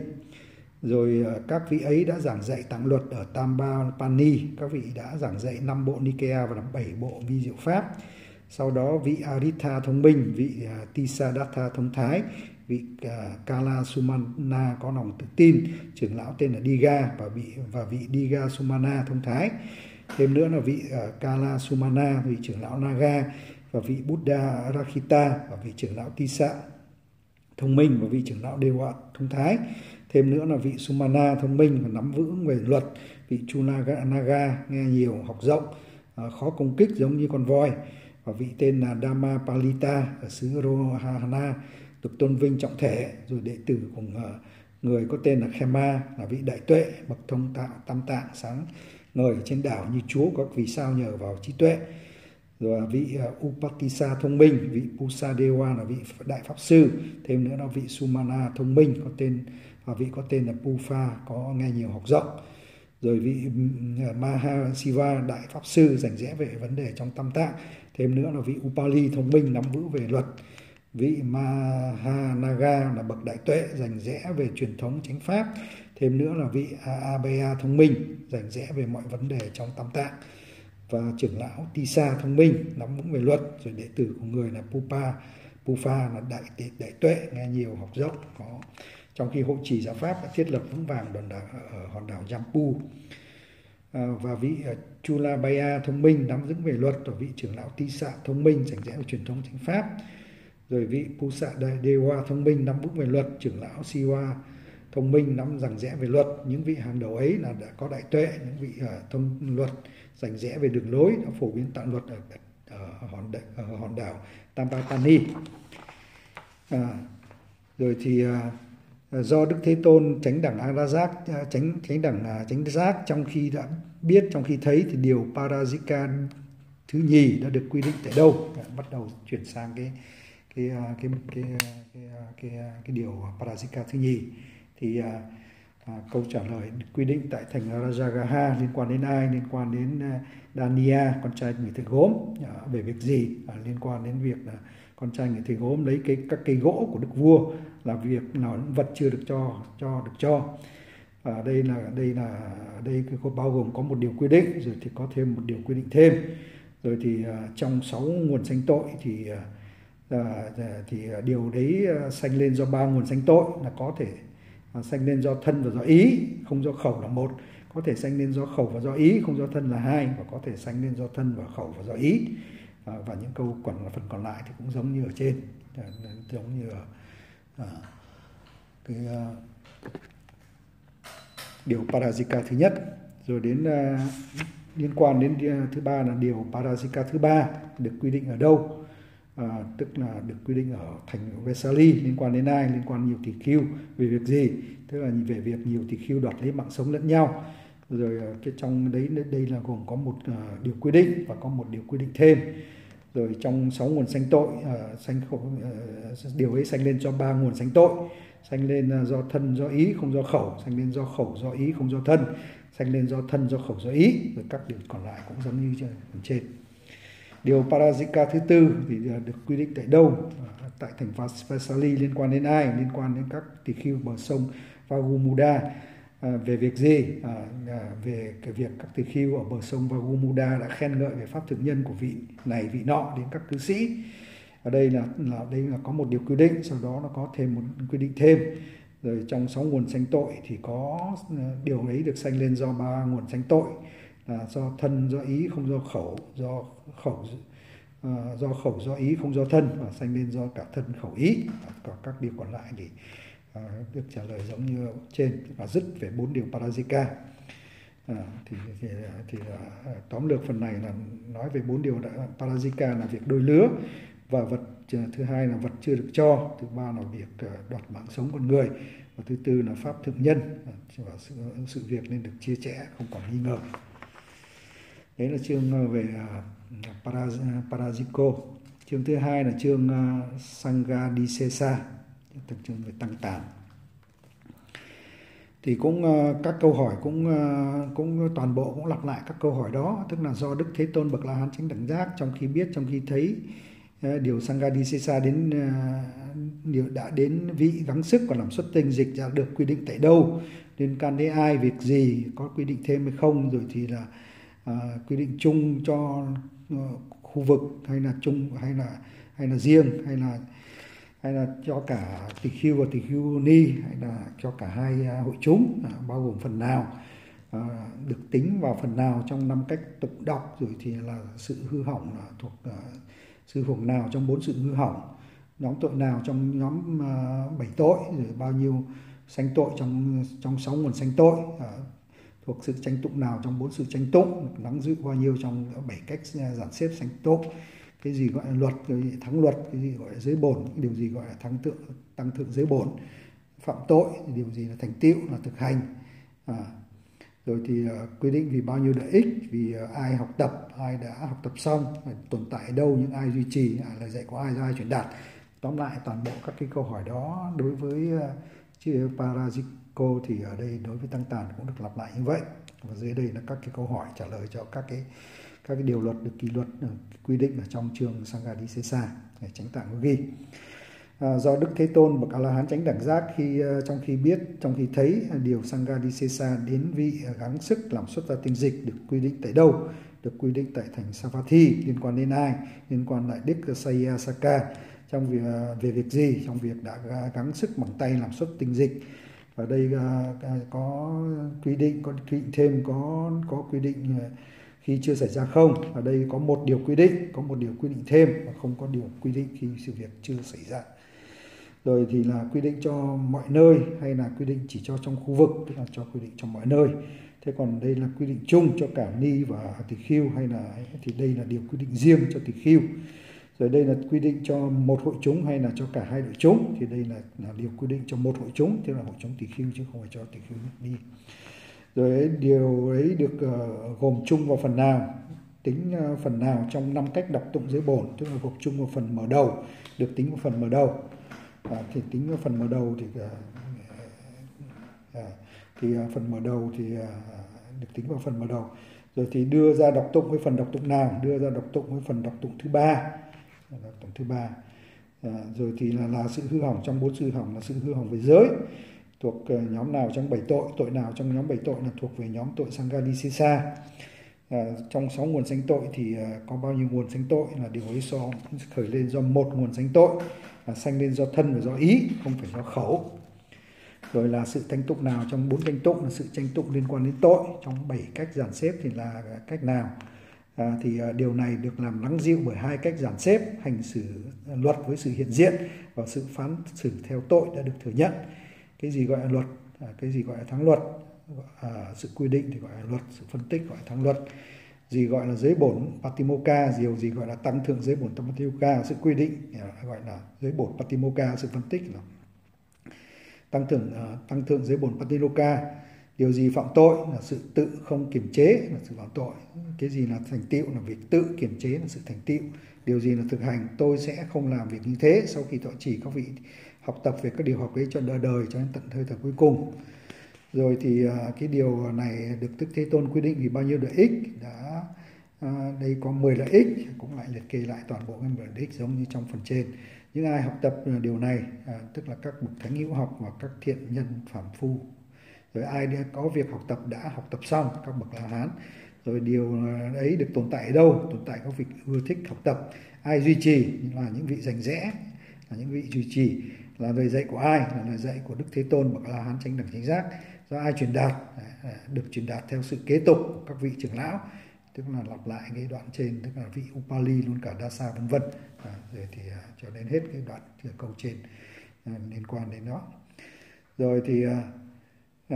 Rồi các vị ấy đã giảng dạy tạng luật ở Tambapani. Các vị đã giảng dạy năm bộ Nikaya và bảy bộ vi diệu pháp. Sau đó vị Aritha thông minh, vị Tisadatta thông thái, vị Kala Sumana có lòng tự tin, trưởng lão tên là Diga và vị và vị Diga Sumana thông thái. Thêm nữa là vị Kala Sumana, vị trưởng lão Naga, và vị Buddha Rakita và vị trưởng lão Tisa thông minh và vị trưởng lão Dewa thông thái. Thêm nữa là vị Sumana thông minh và nắm vững về luật, vị Chunaga Naga nghe nhiều học rộng, khó công kích giống như con voi, và vị tên là Dhammapalita ở xứ Rohana được tôn vinh trọng thể. Rồi đệ tử của người có tên là Khema là vị đại tuệ, bậc thông tạo tam tạng sáng ngời trên đảo như chúa các vì sao nhờ vào trí tuệ. Rồi vị uh, Upatissa thông minh, vị Pusadewa là vị đại pháp sư. Thêm nữa là vị Sumana thông minh có tên và vị có tên là Pufa có nghe nhiều học rộng. Rồi vị uh, Mahasiva đại pháp sư rành rẽ về vấn đề trong tam tạng. Thêm nữa là vị Upali thông minh nắm vững về luật. Vị Mahanaga là bậc đại tuệ rành rẽ về truyền thống chánh pháp. Thêm nữa là vị Abhaya thông minh rành rẽ về mọi vấn đề trong tam tạng. Và trưởng lão Tisa thông minh nắm vững về luật. Rồi đệ tử của người là Pupa Pufa là đại đại tuệ nghe nhiều học rộng. Có trong khi hộ trì giáo pháp đã thiết lập vững vàng đòn đảo ở hòn đảo Jampu. À, và vị Chulabaya thông minh nắm vững về luật. Và vị trưởng lão Tisa thông minh rành rẽ về truyền thống chánh pháp. Rồi vị Pusa Dewa thông minh nắm vững về luật. Trưởng lão Siwa thông minh nắm rành rẽ về luật. Những vị hàng đầu ấy là đã có đại tuệ, những vị uh, thông luật rành rẽ về đường lối đã phổ biến tạng luật ở, ở, hòn, ở hòn đảo Tambapani. À, rồi thì uh, do Đức Thế Tôn chánh đẳng A La Giác chánh chánh đẳng uh, chánh giác trong khi đã biết, trong khi thấy thì điều Parajika thứ nhì đã được quy định tại đâu? Đã bắt đầu chuyển sang cái cái cái cái cái cái, cái, cái điều Parajika thứ nhì. Thì uh, À, câu trả lời quy định tại thành Rajagaha liên quan đến ai? Liên quan đến uh, Dania, con trai người thầy gốm. À, về việc gì? À, liên quan đến việc là con trai người thầy gốm lấy cái các cây gỗ của đức vua là việc nào vật chưa được cho cho được cho. À, đây là đây là đây có bao gồm có một điều quy định, rồi thì có thêm một điều quy định thêm. Rồi thì uh, trong sáu nguồn sanh tội thì uh, uh, thì điều đấy uh, sanh lên do ba nguồn sanh tội là có thể À, sanh lên do thân và do ý, không do khẩu là một. Có thể sanh lên do khẩu và do ý, không do thân là hai. Và có thể sanh lên do thân và khẩu và do ý. À, và những câu còn là phần còn lại thì cũng giống như ở trên, à, giống như ở à, cái à, điều Parajika thứ nhất. Rồi đến à, liên quan đến à, thứ ba là điều Parajika thứ ba được quy định ở đâu? À, tức là được quy định ở thành Vesali. Liên quan đến ai? Liên quan nhiều tỷ khưu. Về việc gì? Tức là về việc nhiều tỷ khưu đoạt lấy mạng sống lẫn nhau. Rồi cái trong đấy đây là gồm có một uh, điều quy định và có một điều quy định thêm. Rồi trong sáu nguồn sanh tội, uh, sanh khổ, uh, điều ấy sanh lên cho ba nguồn sanh tội. Sanh lên uh, do thân do ý không do khẩu, sanh lên do khẩu do ý không do thân, sanh lên do thân do khẩu do ý. Rồi các điều còn lại cũng giống như trên. Điều Parajika thứ tư thì được quy định tại đâu? Tại thành Vaisali. Liên quan đến ai? Liên quan đến các tỳ khưu bờ sông Vagumuda. À, về việc gì? À, về cái việc các tỳ khưu ở bờ sông Vagumuda đã khen ngợi về pháp thực nhân của vị này vị nọ đến các cư sĩ. Ở đây là, là đây là có một điều quy định, sau đó nó có thêm một quy định thêm. Rồi trong sáu nguồn sanh tội thì có điều ấy được sanh lên do ba nguồn sanh tội, là do thân, do ý, không do khẩu, do khẩu uh, do khẩu, do ý, không do thân, và sanh lên do cả thân, khẩu, ý. Còn các điều còn lại thì uh, được trả lời giống như trên, và dứt về bốn điều Parajika. À, thì thì, thì uh, tóm lược phần này là nói về bốn điều Parajika là việc đôi lứa, và vật thứ hai là vật chưa được cho, thứ ba là việc đoạt mạng sống con người, và thứ tư là pháp thực nhân, và sự, sự việc nên được chia sẻ không còn nghi ngờ. Đấy là chương về uh, Parajiko. Chương thứ hai là chương uh, Sanghadisesa, tức chương về tăng tàn. Thì cũng uh, các câu hỏi cũng uh, cũng toàn bộ cũng lặp lại các câu hỏi đó, tức là do Đức Thế Tôn bậc La Hán chánh đẳng giác trong khi biết, trong khi thấy điều Sanghadisesa đến điều đã đến vị gắng sức và làm xuất tinh dịch đã được quy định tại đâu, liên can đến ai, việc gì, có quy định thêm hay không, rồi thì là à, quy định chung cho uh, khu vực, hay là chung hay là hay là riêng, hay là hay là cho cả tỳ khưu và tỳ khưu ni, hay là cho cả hai uh, hội chúng, uh, bao gồm phần nào, uh, được tính vào phần nào trong năm cách tục đọc, rồi thì là sự hư hỏng là thuộc uh, sự hưởng nào trong bốn sự hư hỏng, nhóm tội nào trong nhóm uh, bảy tội, rồi bao nhiêu sanh tội trong trong sáu nguồn sanh tội, uh, thuộc sự tranh tụng nào trong bốn sự tranh tụng, nắm giữ bao nhiêu trong bảy cách giản xếp sanh tội, cái gì gọi là luật, cái gì thắng luật, cái gì gọi là giới bổn, điều gì gọi là thắng tượng tăng thượng giới bổn, phạm tội, điều gì là thành tựu là thực hành, à, rồi thì uh, quy định vì bao nhiêu lợi ích, vì uh, ai học tập, ai đã học tập xong, tồn tại ở đâu, những ai duy trì, à, lời dạy của ai do ai truyền đạt. Tóm lại toàn bộ các cái câu hỏi đó đối với uh, chữ Parajiko thì ở đây đối với tăng tàn cũng được lặp lại như vậy. Và dưới đây là các cái câu hỏi trả lời cho các cái các cái điều luật được kỷ luật được quy định ở trong chương Sanghadisesa để tránh tạng có ghi. À, do Đức Thế Tôn bậc A La Hán chánh đẳng giác khi uh, trong khi biết, trong khi thấy uh, điều Sanghadisesa đến vị uh, gắng sức làm xuất ra tinh dịch được quy định tại đâu, được quy định tại thành Savatthi. Liên quan đến ai? Liên quan lại Đức Sayasaka. Trong việc uh, về việc gì? Trong việc đã uh, gắng sức bằng tay làm xuất tinh dịch. Ở đây uh, uh, có quy định, có quy định thêm, có có quy định uh, khi chưa xảy ra không. Ở đây có một điều quy định, có một điều quy định thêm, và không có điều quy định khi sự việc chưa xảy ra. Rồi thì là quy định cho mọi nơi, hay là quy định chỉ cho trong khu vực, tức là cho quy định cho mọi nơi. Thế còn đây là quy định chung cho cả ni và tỳ khưu, hay là thì đây là điều quy định riêng cho tỳ khưu. Rồi đây là quy định cho một hội chúng hay là cho cả hai đội chúng, thì đây là, là điều quy định cho một hội chúng, tức là hội chúng tỳ khưu chứ không phải cho tỳ khưu ni. Rồi ấy, điều ấy được uh, gồm chung vào phần nào, tính uh, phần nào trong năm cách đọc tụng giới bổn, tức là gộp chung vào phần mở đầu, được tính vào phần mở đầu. À, thì tính vào phần mở đầu thì uh, uh, thì uh, phần mở đầu thì uh, được tính vào phần mở đầu. Rồi thì đưa ra đọc tụng với phần đọc tụng nào, đưa ra đọc tụng với phần đọc tụng thứ ba, đọc tụng thứ ba. À, rồi thì là, là sự hư hỏng trong bốn sự hư hỏng là sự hư hỏng về giới, thuộc uh, nhóm nào trong bảy tội, tội nào trong nhóm bảy tội là thuộc về nhóm tội Sanghadisesa. À, trong sáu nguồn sanh tội thì uh, có bao nhiêu nguồn sanh tội là điều ấy so khởi lên do một nguồn sanh tội, là sanh lên do thân và do ý, không phải do khẩu. Rồi là sự tranh tụng nào trong bốn tranh tụng là sự tranh tụng liên quan đến tội, trong bảy cách giản xếp thì là cách nào. À, thì uh, điều này được làm lắng dịu bởi hai cách giản xếp, hành xử luật với sự hiện diện và sự phán xử theo tội đã được thừa nhận. Cái gì gọi là luật, à, cái gì gọi là thắng luật, à, sự quy định thì gọi là luật, sự phân tích gọi là thắng luật. Gì gọi là giới bổn Patimokkha, điều gì gọi là tăng thượng giới bổn Patimokkha, sự quy định gọi là giới bổn Patimokkha, sự phân tích là tăng thượng uh, tăng thượng giới bổn Patimokkha. Điều gì phạm tội là sự tự không kiềm chế là sự phạm tội. Cái gì là thành tựu là việc tự kiềm chế là sự thành tựu. Điều gì là thực hành, tôi sẽ không làm việc như thế sau khi thọ trì các vị học tập về các điều học ấy cho đời đời cho đến tận hơi thở cuối cùng. Rồi thì uh, cái điều này được Đức Thế Tôn quy định vì bao nhiêu lợi ích đã À, đây có mười lợi ích, cũng lại liệt kê lại toàn bộ mười lợi ích giống như trong phần trên. Những ai học tập điều này, à, tức là các bậc thánh hữu học và các thiện nhân phàm phu. Rồi ai có việc học tập đã học tập xong, các bậc La Hán. Rồi điều ấy được tồn tại ở đâu? Tồn tại các vị ưa thích học tập. Ai duy trì là những vị rành rẽ, là những vị duy trì. Là lời dạy của ai? Là lời dạy của Đức Thế Tôn bậc La Hán chánh đẳng chánh giác. Do ai truyền đạt? Được truyền đạt theo sự kế tục của các vị trưởng lão, tức là lặp lại cái đoạn trên, tức là vị Upali luôn cả Dasa vân vân. À, rồi thì à, cho đến hết cái đoạn câu trên à, liên quan đến đó. Rồi thì à, à,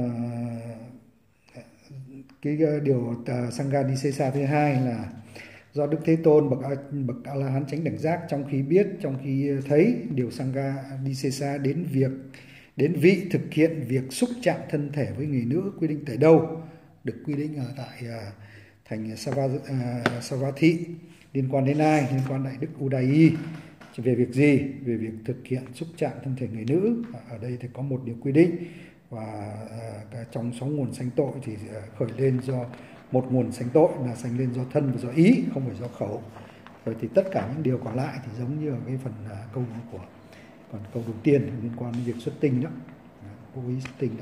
cái điều uh, Sanghadisesa thứ hai là do Đức Thế Tôn bậc bậc A La Hán chánh đẳng giác trong khi biết, trong khi thấy, điều Sanghadisesa đến việc đến vị thực hiện việc xúc chạm thân thể với người nữ quy định tại đâu? Được quy định ở tại uh, thành Savatthi. Liên quan đến ai? Liên quan đại đức Udayi. Về việc gì? Về việc thực hiện xúc chạm thân thể người nữ. Ở đây thì có một điều quy định, và uh, trong sáu nguồn sanh tội thì uh, khởi lên do một nguồn sanh tội là sanh lên do thân và do ý, không phải do khẩu. Rồi thì tất cả những điều còn lại thì giống như ở cái phần uh, câu của còn câu đầu tiên liên quan đến việc xuất tinh đó, vô ý xuất tinh đó.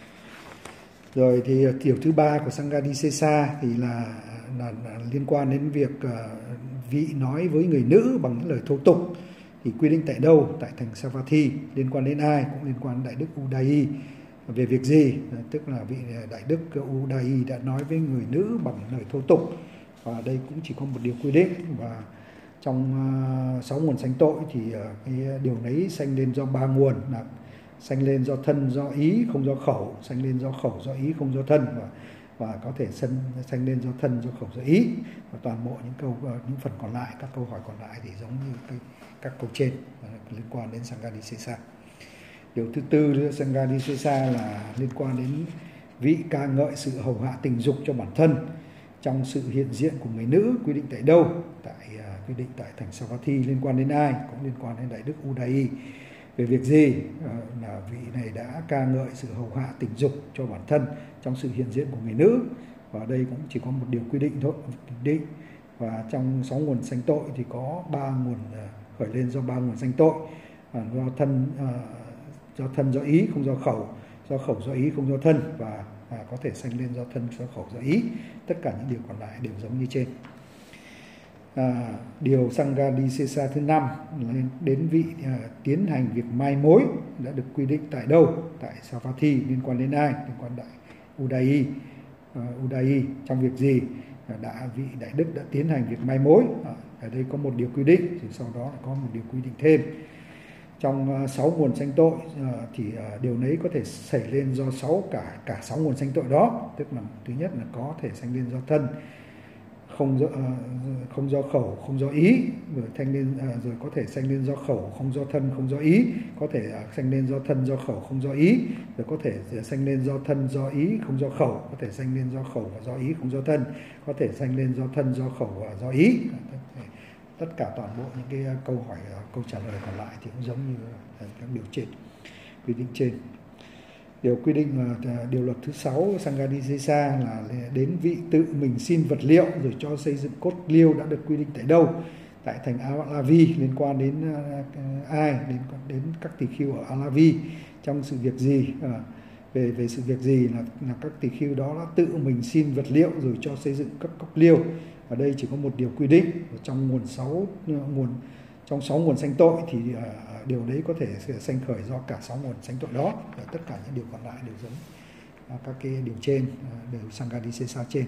Rồi thì điều thứ ba của Sanghadisesa thì là, là, là liên quan đến việc uh, vị nói với người nữ bằng những lời thô tục. Thì quy định tại đâu? Tại thành Savatthi. Liên quan đến ai? Cũng liên quan đến đại đức Udayi. Về việc gì? Tức là vị đại đức Udayi đã nói với người nữ bằng lời thô tục. Và đây cũng chỉ có một điều quy định. Và trong uh, sáu nguồn sanh tội thì uh, cái điều đấy sanh lên do ba nguồn, là sanh lên do thân do ý không do khẩu, sanh lên do khẩu do ý không do thân, và và có thể sanh sanh lên do thân do khẩu do ý. Và toàn bộ những câu những phần còn lại, các câu hỏi còn lại thì giống như cái, các câu trên uh, liên quan đến Sanghadisesa. Điều thứ tư Sanghadisesa là liên quan đến vị ca ngợi sự hầu hạ tình dục cho bản thân trong sự hiện diện của người nữ, quy định tại đâu? Tại uh, quy định tại thành Savatthi. Liên quan đến ai? Cũng liên quan đến đại đức Udayi. Về việc gì? Uh, là vị này đã ca ngợi sự hầu hạ tình dục cho bản thân trong sự hiện diện của người nữ. Và đây cũng chỉ có một điều quy định thôi, định. Và trong sáu nguồn sanh tội thì có ba nguồn uh, khởi lên do ba nguồn sanh tội, uh, do thân uh, do thân do ý không do khẩu, do khẩu do ý không do thân, và à, có thể sanh lên do thân do khẩu do ý. Tất cả những điều còn lại đều giống như trên. À, điều Sanghadisesa thứ năm là đến vị à, tiến hành việc mai mối đã được quy định tại đâu? Tại Savatthi. Liên quan đến ai? Liên quan đại Udayi. À, Udayi trong việc gì? À, đã vị đại đức đã tiến hành việc mai mối. À, ở đây có một điều quy định, thì sau đó có một điều quy định thêm. Trong sáu uh, nguồn sanh tội uh, thì uh, điều đấy có thể xảy lên do sáu cả cả sáu nguồn sanh tội đó. Tức là thứ nhất là có thể sanh lên do thân, không do uh, không do khẩu, không do ý, rồi sanh lên uh, rồi có thể sanh lên do khẩu, không do thân, không do ý, có thể uh, sanh lên do thân do khẩu, không do ý, rồi có thể uh, sanh lên do thân do ý, không do khẩu, có thể sanh lên do khẩu và do ý, không do thân, có thể sanh lên do thân do khẩu và do ý. Tất cả toàn bộ những cái câu hỏi, câu trả lời còn lại thì cũng giống như các điều trên, quy định trên. Điều quy định điều luật thứ sáu Sanghadisesa là đến vị tự mình xin vật liệu rồi cho xây dựng cốt liêu đã được quy định tại đâu? Tại thành Alavi. Liên quan đến ai? Đến đến các tỳ khưu ở Alavi. Trong sự việc gì? À, về về sự việc gì là là các tỳ khưu đó đã tự mình xin vật liệu rồi cho xây dựng các cốc liêu. Ở đây chỉ có một điều quy định, trong nguồn sáu nguồn trong sáu nguồn sanh tội thì uh, điều đấy có thể sanh khởi do cả sáu nguồn sanh tội đó. Và tất cả những điều còn lại đều giống uh, các cái điều trên, uh, đều Sanghadisesa trên.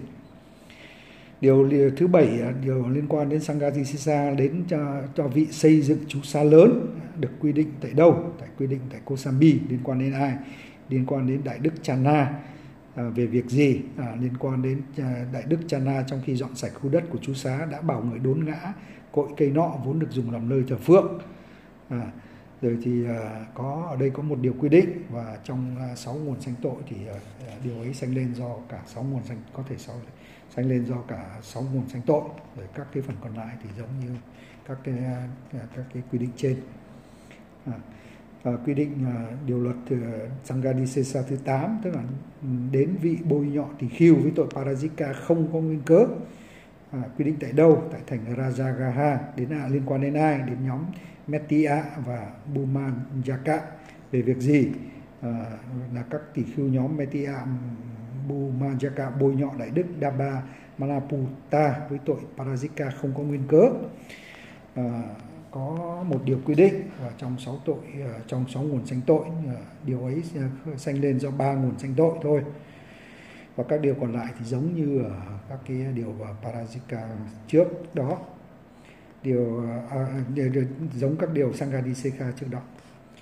Điều, điều thứ bảy, uh, điều liên quan đến Sanghadisesa đến cho, cho vị xây dựng chú xá lớn uh, được quy định tại đâu? Tại quy định tại Kosambi. Liên quan đến ai? Liên quan đến đại đức Channa. À, về việc gì? À, liên quan đến à, đại đức Channa trong khi dọn sạch khu đất của chú xá đã bảo người đốn ngã cội cây nọ vốn được dùng làm nơi thờ phượng. À, rồi thì à, có ở đây có một điều quy định, và trong à, sáu nguồn sanh tội thì à, điều ấy sanh lên do cả sáu nguồn sanh, có thể sáu, sanh lên do cả sáu nguồn sanh tội. Rồi các cái phần còn lại thì giống như các cái à, các cái quy định trên. À, À, quy định à, điều luật uh, Sanghadisesa thứ tám, tức là đến vị bôi nhọ tỳ khưu với tội Parajika không có nguyên cớ. à, quy định tại đâu? Tại thành Rajagaha. Đến à, liên quan đến ai? Đến nhóm Metia và Bhumajaka. Về việc gì? À, là các tỷ khưu nhóm Metia, Bhumajaka bôi nhọ Đại Đức Daba Malaputa với tội Parajika không có nguyên cớ. À, có một điều quy định và trong sáu tội, trong sáu nguồn sanh tội, điều ấy sanh lên do ba nguồn sanh tội thôi. Và các điều còn lại thì giống như ở các cái điều Parajika trước đó, điều, à, điều, điều giống các điều Sanghadisesa trước đó.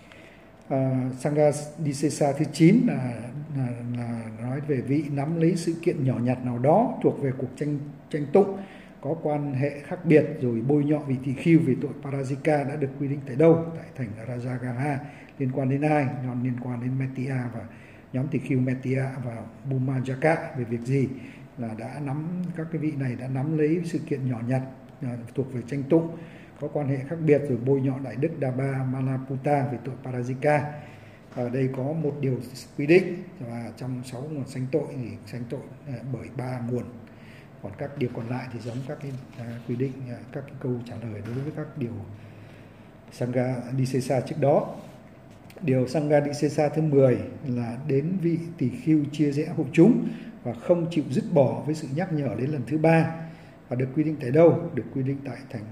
À, Sanghadisesa thứ chín là, là, là nói về vị nắm lấy sự kiện nhỏ nhặt nào đó thuộc về cuộc tranh tranh tụng có quan hệ khác biệt rồi bôi nhọ vị tỳ khưu về tội Parajika đã được quy định tại đâu? Tại thành Rajagaha. Liên quan đến ai? Nhóm liên quan đến Metia và nhóm tỳ khưu Metia và Bhumajaka. Về việc gì? Là đã nắm, các cái vị này đã nắm lấy sự kiện nhỏ nhặt thuộc về tranh tụng có quan hệ khác biệt rồi bôi nhọ Đại Đức Daba Malaputa về tội Parajika. Ở đây có một điều quy định và trong sáu nguồn sanh tội thì sanh tội bởi ba nguồn. Còn các điều còn lại thì giống các cái quy định, các cái câu trả lời đối với các điều Sanghadisesa trước đó. Điều Sanghadisesa thứ mười là đến vị tỳ khưu chia rẽ hội chúng và không chịu dứt bỏ với sự nhắc nhở đến lần thứ ba. Và được quy định tại đâu? Được quy định tại thành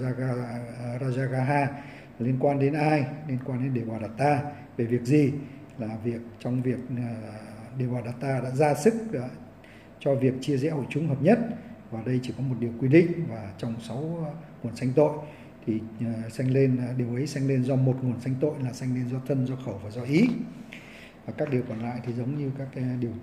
Rajagaha. Liên quan đến ai? Liên quan đến Devadatta. Về việc gì? Là việc trong việc Devadatta đã ra sức cho việc chia rẽ hội chúng hợp nhất. Và đây chỉ có một điều quy định, và trong sáu nguồn sanh tội thì sanh lên, điều ấy sanh lên do một nguồn sanh tội là sanh lên do thân, do khẩu và do ý. Và các điều còn lại thì giống như các cái điều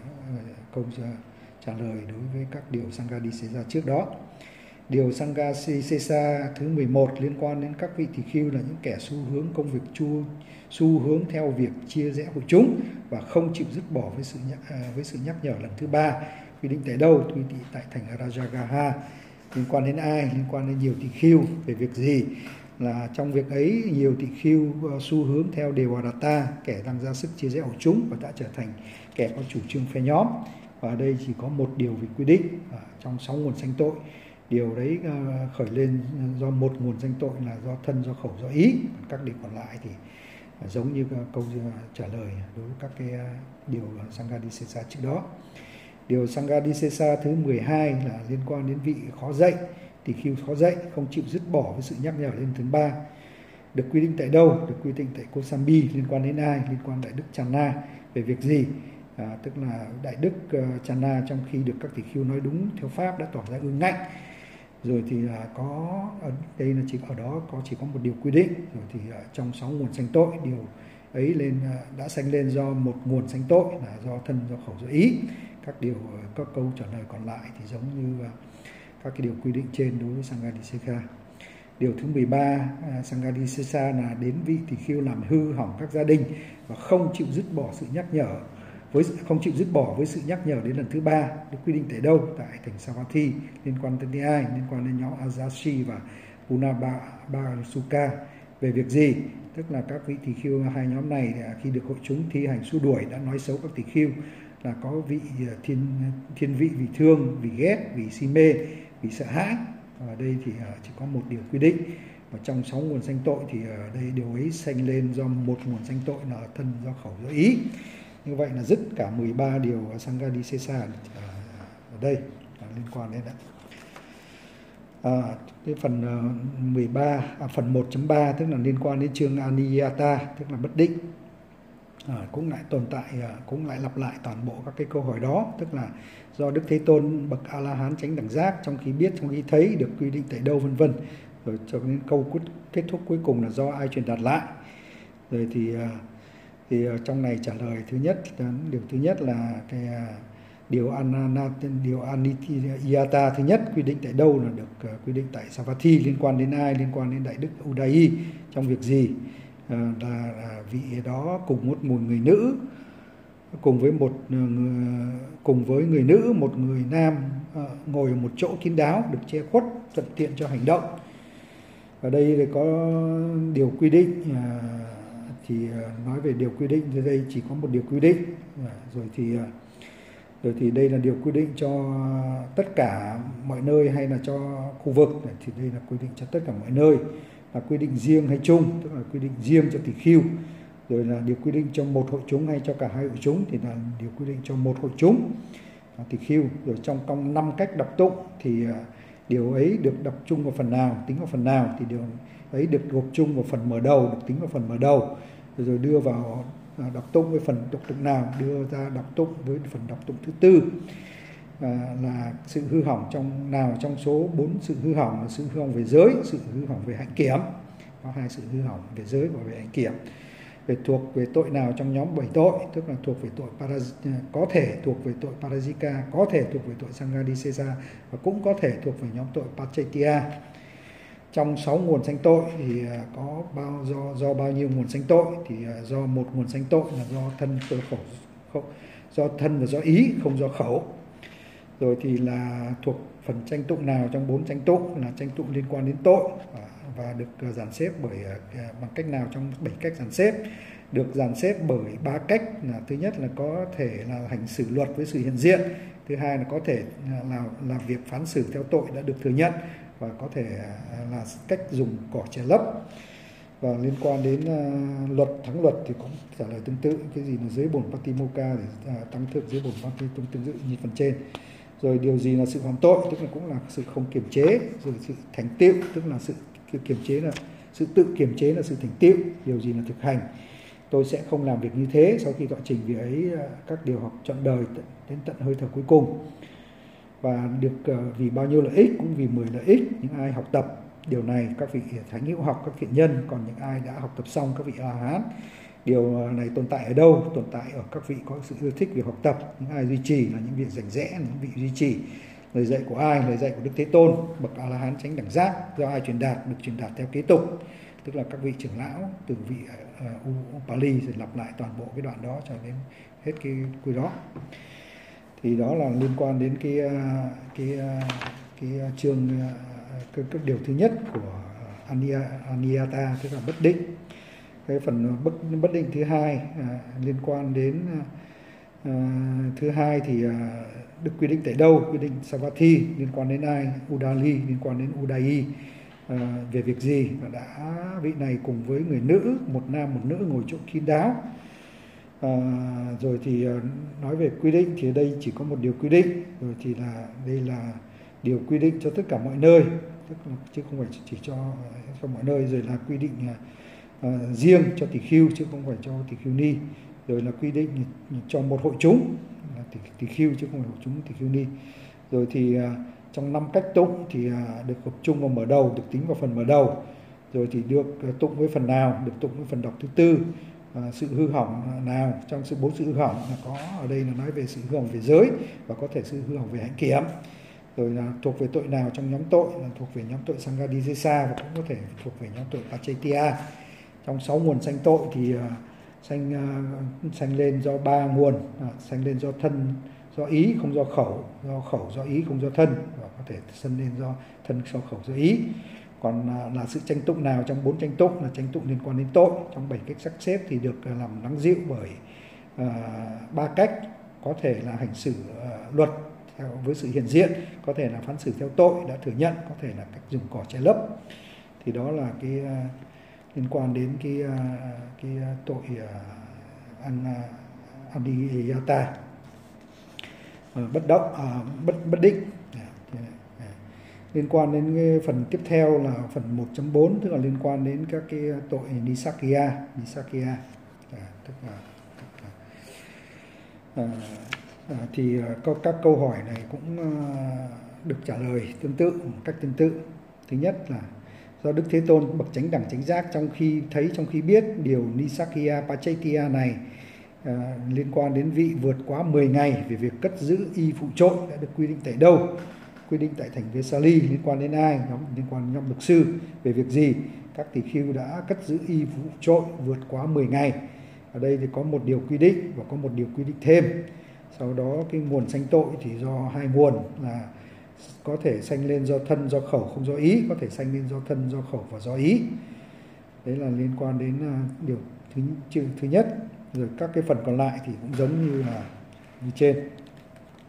câu trả lời đối với các điều Sanghadisesa trước đó. Điều Sanghadisesa thứ mười một liên quan đến các vị tỳ khưu là những kẻ xu hướng công việc chu xu hướng theo việc chia rẽ hội chúng và không chịu dứt bỏ với sự với sự nhắc nhở lần thứ ba. Quy định tại đâu? Quy định tại thành Rajagaha. Liên quan đến ai? Liên quan đến nhiều tỳ khưu. Về việc gì? Là trong việc ấy nhiều tỳ khưu xu hướng theo Devadatta, kẻ đang ra sức chia rẽ hội chúng và đã trở thành kẻ có chủ trương phe nhóm. Và ở đây chỉ có một điều về quy định trong sáu nguồn sanh tội. Điều đấy khởi lên do một nguồn sanh tội là do thân, do khẩu, do ý. Các điều còn lại thì giống như câu trả lời đối với các cái điều Sanghadisesa trước đó. Điều Sanghadisesa thứ mười hai là liên quan đến vị khó dạy, tỳ khưu khó dạy, không chịu dứt bỏ với sự nhắc nhở lên thứ ba. Được quy định tại đâu? Được quy định tại Kosambi. Liên quan đến ai? Liên quan Đại Đức Channa. Về việc gì? À, tức là Đại Đức uh, Channa trong khi được các tỳ khưu nói đúng theo pháp đã tỏ ra ương ngạnh. Rồi thì là có ở đây là chỉ ở đó có chỉ có một điều quy định. Rồi thì uh, trong sáu nguồn sanh tội, điều ấy lên uh, đã sanh lên do một nguồn sanh tội là do thân, do khẩu, do ý. Các điều uh, các câu trả lời còn lại thì giống như uh, các cái điều quy định trên đối với Sanghadisesa. Điều thứ mười ba, uh, Sanghadisesa là đến vị tỳ khưu làm hư hỏng các gia đình và không chịu dứt bỏ sự nhắc nhở với không chịu dứt bỏ với sự nhắc nhở đến lần thứ ba. Được quy định tại đâu? Tại thành Savatthi. Liên quan đến ai? Liên quan đến nhóm Ajashi và Punabasuka. Về việc gì? Tức là các vị tỳ khưu hai nhóm này khi được hội chúng thi hành xua đuổi đã nói xấu các tỳ khưu, là có vị thiên thiên vị vì thương, vì ghét, vì si mê, vì sợ hãi. Ở đây thì chỉ có một điều quy định. Và trong sáu nguồn sanh tội thì ở đây điều ấy sanh lên do một nguồn sanh tội là thân, do khẩu, do ý. Như vậy là dứt cả mười ba điều Sanghadisesa ở đây liên quan đến đấy. À, cái phần mười ba, à, phần một chấm ba tức là liên quan đến chương Aniyata, tức là bất định. À, cũng lại tồn tại, cũng lại lặp lại toàn bộ các cái câu hỏi đó, tức là do Đức Thế Tôn bậc A La Hán chánh đẳng giác, trong khi biết, trong khi thấy, được quy định tại đâu, vân vân. Rồi cho đến câu kết thúc cuối cùng là do ai truyền đạt lại. Rồi thì thì trong này trả lời thứ nhất, điều thứ nhất là cái điều anana, điều anitiyata thứ nhất quy định tại đâu là được quy định tại Savatthi. Liên quan đến ai? Liên quan đến Đại Đức Udayi. Trong việc gì? À, là, là vị đó cùng một, một người nữ, cùng với một cùng với người nữ, một người nam à, ngồi ở một chỗ kín đáo, được che khuất, thuận tiện cho hành động. Ở đây thì có điều quy định. À, thì nói về điều quy định thì đây chỉ có một điều quy định. À, rồi thì Rồi thì đây là điều quy định cho tất cả mọi nơi hay là cho khu vực, thì đây là quy định cho tất cả mọi nơi, là quy định riêng hay chung, tức là quy định riêng cho tỷ khưu. Rồi là điều quy định cho một hội chúng hay cho cả hai hội chúng thì là điều quy định cho một hội chúng tỷ khưu. Rồi trong trong năm cách đọc tụng thì điều ấy được đọc chung vào phần nào, tính vào phần nào, thì điều ấy được gộp chung vào phần mở đầu, được tính vào phần mở đầu, rồi, rồi đưa vào đọc tụng với phần đọc tụng nào, đưa ra đọc tụng với phần đọc tụng thứ tư. À, là sự hư hỏng trong nào trong số bốn sự hư hỏng là sự hư hỏng về giới, sự hư hỏng về hạnh kiểm, có hai sự hư hỏng về giới và về hạnh kiểm. Về thuộc về tội nào trong nhóm bảy tội, tức là thuộc về tội parazika, có thể thuộc về tội parazika, có thể thuộc về tội sanghadisesa và cũng có thể thuộc về nhóm tội pachaitya. Trong sáu nguồn sanh tội thì có bao do do bao nhiêu nguồn sanh tội, thì do một nguồn sanh tội là do thân cơ khẩu, khẩu do thân và do ý, không do khẩu. Rồi thì là thuộc phần tranh tụng nào trong bốn tranh tụng, là tranh tụng liên quan đến tội và được dàn xếp bởi bằng cách nào trong bảy cách dàn xếp, được dàn xếp bởi ba cách. Là thứ nhất là có thể là hành xử luật với sự hiện diện, thứ hai là có thể là là việc phán xử theo tội đã được thừa nhận, và có thể là cách dùng cỏ che lấp. Và liên quan đến uh, luật thắng luật thì cũng trả lời tương tự, cái gì là dưới bổn patimokkha để uh, tăng thượng dưới bổn pati tương tương tự như phần trên. Rồi điều gì là sự phạm tội, tức là cũng là sự không kiềm chế. Rồi sự thành tựu, tức là sự kiềm chế là sự tự kiềm chế là sự thành tựu. Điều gì là thực hành, tôi sẽ không làm việc như thế sau khi tọa trình vì ấy uh, các điều học trọn đời đến tận hơi thở cuối cùng. Và được uh, vì bao nhiêu lợi ích, cũng vì mười lợi ích. Những ai học tập điều này, các vị thánh hữu học, các thiện nhân. Còn những ai đã học tập xong, các vị A-la-hán. Điều này tồn tại ở đâu? Tồn tại ở các vị có sự ưa thích việc học tập. Những ai duy trì là những việc rành rẽ, những vị duy trì. Lời dạy của ai? Lời dạy của Đức Thế Tôn, bậc A-la-hán chánh đẳng giác. Do ai truyền đạt? Được truyền đạt theo kế tục, tức là các vị trưởng lão từ vị uh, Upali, rồi lặp lại toàn bộ cái đoạn đó cho đến hết cái quy đó. Thì đó là liên quan đến cái cái cái chương cái, cái điều thứ nhất của Aniyata, tức là bất định. Cái phần bất bất định thứ hai à, liên quan đến à, thứ hai thì à, được quy định tại đâu? Quy định Savatthi liên quan đến ai? Udali liên quan đến Udai. À, về việc gì? Và đã vị này cùng với người nữ, một nam một nữ ngồi chỗ kín đáo. À, rồi thì nói về quy định thì ở đây chỉ có một điều quy định, rồi thì là đây là điều quy định cho tất cả mọi nơi, chứ không phải chỉ cho cho mọi nơi. Rồi là quy định uh, riêng cho tỷ khưu chứ không phải cho tỷ khưu ni. Rồi là quy định cho một hội chúng là tỷ, tỷ khưu chứ không phải hội chúng tỷ khưu ni. Rồi thì uh, trong năm cách tụng thì uh, được hợp chung vào mở đầu, được tính vào phần mở đầu. Rồi thì được uh, tụng với phần nào, được tụng với phần đọc thứ tư. À, sự hư hỏng nào trong sự bốn sự hư hỏng là có ở đây là nói về sự hư hỏng về giới và có thể sự hư hỏng về hạnh kiểm. Rồi là thuộc về tội nào trong nhóm tội, là thuộc về nhóm tội sanghadisesa và cũng có thể thuộc về nhóm tội pachaitya. Trong sáu nguồn sanh tội thì uh, sanh uh, sanh lên do ba nguồn, uh, sanh lên do thân do ý không do khẩu, do khẩu do ý không do thân, và có thể sanh lên do thân do khẩu do ý. Còn là sự tranh tụng nào trong bốn tranh tụng là tranh tụng liên quan đến tội. Trong bảy cách sắp xếp thì được làm lắng dịu bởi ba uh, cách, có thể là hành xử uh, luật theo, với sự hiện diện, có thể là phán xử theo tội đã thừa nhận, có thể là cách dùng cỏ che lấp. Thì đó là cái uh, liên quan đến cái, uh, cái tội uh, an, uh, Aniyata, uh, bất động, uh, bất, bất định. Liên quan đến cái phần tiếp theo là phần một chấm bốn, tức là liên quan đến các cái tội Nisakya, Nisakya. À, tức là, tức là à, à, thì có các câu hỏi này cũng à, được trả lời tương tự, một cách tương tự. Thứ nhất là do Đức Thế Tôn bậc chánh đẳng chánh giác trong khi thấy trong khi biết điều Nisakya Pachaitya này à, liên quan đến vị vượt quá mười ngày về việc cất giữ y phụ trội đã được quy định tại đâu? Quy định tại thành Vesali. Liên quan đến ai? Nhóm liên quan đến nhóm luật sư. Về việc gì? Các tỷ khưu đã cất giữ y phụ trội vượt quá mười ngày. Ở đây thì có một điều quy định và có một điều quy định thêm. Sau đó cái nguồn sanh tội thì do hai nguồn, là có thể sanh lên do thân do khẩu không do ý, có thể sanh lên do thân do khẩu và do ý. Đấy là liên quan đến điều thứ, thứ nhất. Rồi các cái phần còn lại thì cũng giống như là như trên.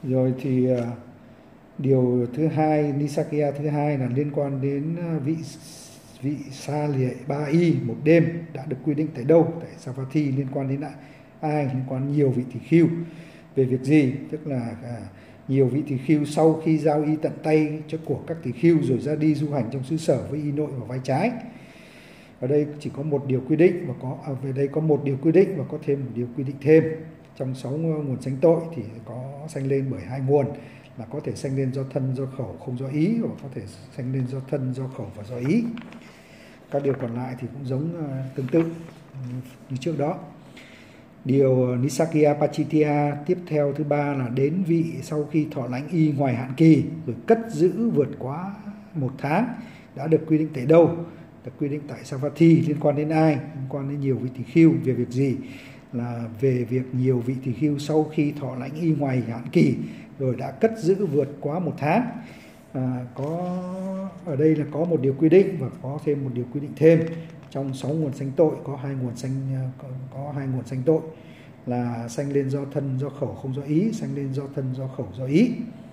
Rồi thì uh, điều thứ hai, Nisakya thứ hai là liên quan đến vị vị sa lìa ba y một đêm đã được quy định tại đâu? Tại Savatthi. Liên quan đến ai? Liên quan nhiều vị tỳ khưu. Về việc gì? Tức là à, nhiều vị tỳ khưu sau khi giao y tận tay cho của các tỳ khưu rồi ra đi du hành trong xứ sở với y nội và vai trái. Ở đây chỉ có một điều quy định và có à, về đây có một điều quy định và có thêm một điều quy định thêm. Trong sáu nguồn sanh tội thì có sanh lên bởi hai nguồn, là có thể sanh lên do thân, do khẩu, không do ý, hoặc có thể sanh lên do thân, do khẩu và do ý. Các điều còn lại thì cũng giống uh, tương tự như trước đó. Điều Nisakya Pachitya tiếp theo thứ ba là đến vị sau khi thọ lãnh y ngoài hạn kỳ rồi cất giữ vượt quá một tháng đã được quy định tại đâu? Được quy định tại Savatthi. Liên quan đến ai? Liên quan đến nhiều vị tỳ khưu. Về việc gì? Là về việc nhiều vị tỳ khưu sau khi thọ lãnh y ngoài hạn kỳ rồi đã cất giữ vượt quá một tháng. À, có ở đây là có một điều quy định và có thêm một điều quy định thêm. Trong sáu nguồn sanh tội có hai nguồn sanh có, có hai nguồn sanh tội là sanh lên do thân, do khẩu, không do ý, sanh lên do thân, do khẩu, do ý.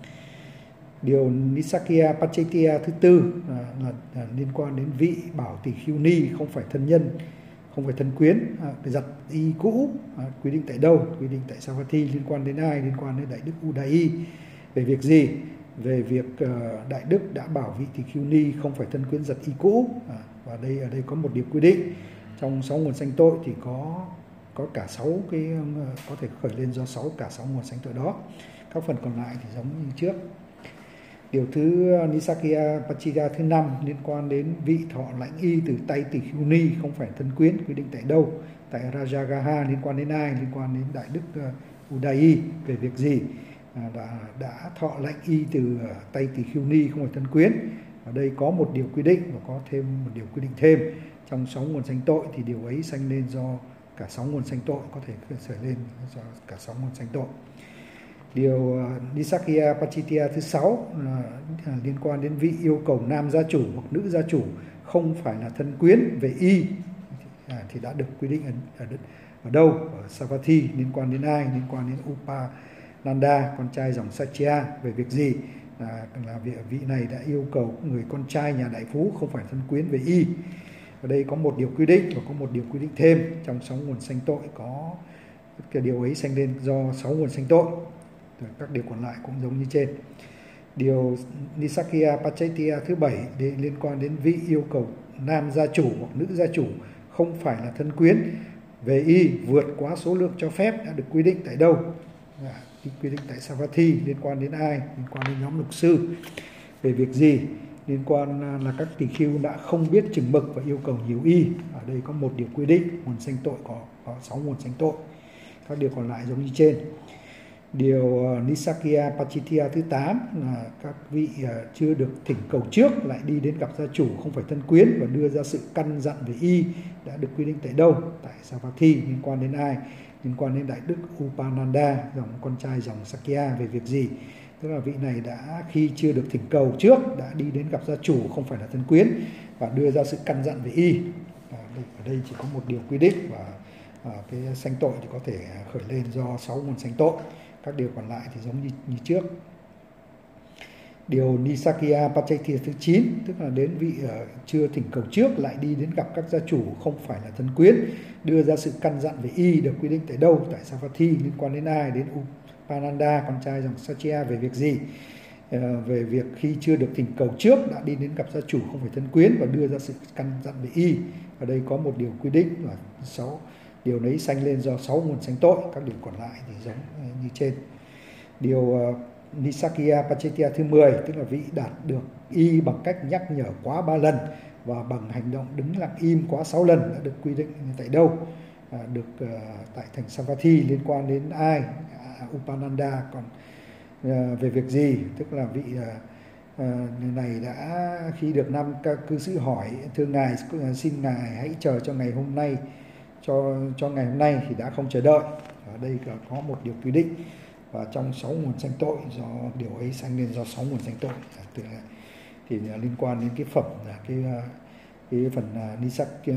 Điều Nisakya Pachitya thứ tư là, là, là liên quan đến vị bảo tỳ khưu ni không phải thân nhân, không phải thân quyến, à, giặt y cũ, à, quy định tại đâu? Quy định tại Savatthi. Liên quan đến ai? Liên quan đến Đại Đức Udayi. Về việc gì? Về việc uh, Đại Đức đã bảo vị tỳ khưu ni không phải thân quyến giặt y cũ. À, và đây ở đây có một điều quy định. Trong sáu nguồn sanh tội thì có có cả sáu cái uh, có thể khởi lên do sáu cả sáu nguồn sanh tội đó. Các phần còn lại thì giống như trước. Điều thứ uh, Nisakya Pachitya thứ năm liên quan đến vị thọ lãnh y từ tay tỳ khưu ni không phải thân quyến, quy định tại đâu? Tại Rajagaha. Liên quan đến ai? Liên quan đến Đại Đức uh, Udayi. Về việc gì? À, đã, đã thọ lãnh y từ uh, tay tỳ khưu ni không phải thân quyến. Ở đây có một điều quy định và có thêm một điều quy định thêm. Trong sáu nguồn sanh tội thì điều ấy sanh lên do cả sáu nguồn sanh tội, có thể khởi lên do cả sáu nguồn sanh tội. Điều uh, Nisakya Pachitya thứ sáu là uh, liên quan đến vị yêu cầu nam gia chủ hoặc nữ gia chủ không phải là thân quyến về y, à, thì đã được quy định ở, ở, ở đâu? Ở Savatthi. Liên quan đến ai? Liên quan đến Upananda, con trai dòng Satya. Về việc gì? À, là vị, vị này đã yêu cầu người con trai nhà đại phú không phải thân quyến về y. Ở đây có một điều quy định và có một điều quy định thêm. Trong sáu nguồn sanh tội có cái điều ấy sanh lên do sáu nguồn sanh tội. Các điều còn lại cũng giống như trên. Điều Nisakya Pachitya thứ bảy liên quan đến vị yêu cầu nam gia chủ hoặc nữ gia chủ không phải là thân quyến về y vượt quá số lượng cho phép đã được quy định tại đâu? À, quy định tại Savatthi. Liên quan đến ai? Liên quan đến nhóm lục sư. Về việc gì? Liên quan là các tỳ khưu đã không biết chừng mực và yêu cầu nhiều y. Ở đây có một điều quy định. Nguồn sanh tội có, có sáu nguồn sanh tội. Các điều còn lại giống như trên. Điều Nisakya Pachitya thứ tám là các vị chưa được thỉnh cầu trước lại đi đến gặp gia chủ không phải thân quyến và đưa ra sự căn dặn về y đã được quy định tại đâu? Tại Savatthi. Liên quan đến ai? Liên quan đến Đại Đức Upananda, dòng con trai dòng Sakya. Về việc gì? Tức là vị này đã khi chưa được thỉnh cầu trước đã đi đến gặp gia chủ không phải là thân quyến và đưa ra sự căn dặn về y. Ở đây chỉ có một điều quy định và cái sanh tội thì có thể khởi lên do sáu nguồn sanh tội. Các điều còn lại thì giống như, như trước. Điều Nisakya Pachitya thứ chín, tức là đến vị uh, chưa thỉnh cầu trước lại đi đến gặp các gia chủ không phải là thân quyến, đưa ra sự căn dặn về y được quy định tại đâu? Tại Savatthi. Liên quan đến ai? Đến Upananda, con trai dòng Satya. Về việc gì? Uh, về việc khi chưa được thỉnh cầu trước đã đi đến gặp gia chủ không phải thân quyến và đưa ra sự căn dặn về y. Ở đây có một điều quy định là sáu điều đấy sanh lên do sáu nguồn sanh tội. Các điều còn lại thì giống như trên. Điều uh, Nisakya Pachitya thứ mười, tức là vị đạt được y bằng cách nhắc nhở quá ba lần và bằng hành động đứng lặng im quá sáu lần đã được quy định tại đâu? À, được uh, tại thành Savatthi. Liên quan đến ai? À, Upananda. Còn uh, về việc gì? Tức là vị uh, uh, này đã khi được năm cư sĩ hỏi thưa ngài, xin ngài hãy chờ cho ngày hôm nay cho cho ngày hôm nay thì đã không chờ đợi. Ở đây có một điều quy định và trong sáu nguồn sanh tội do điều ấy sanh lên do sáu nguồn sanh tội thì, thì liên quan đến cái phẩm là cái cái phần Nisakya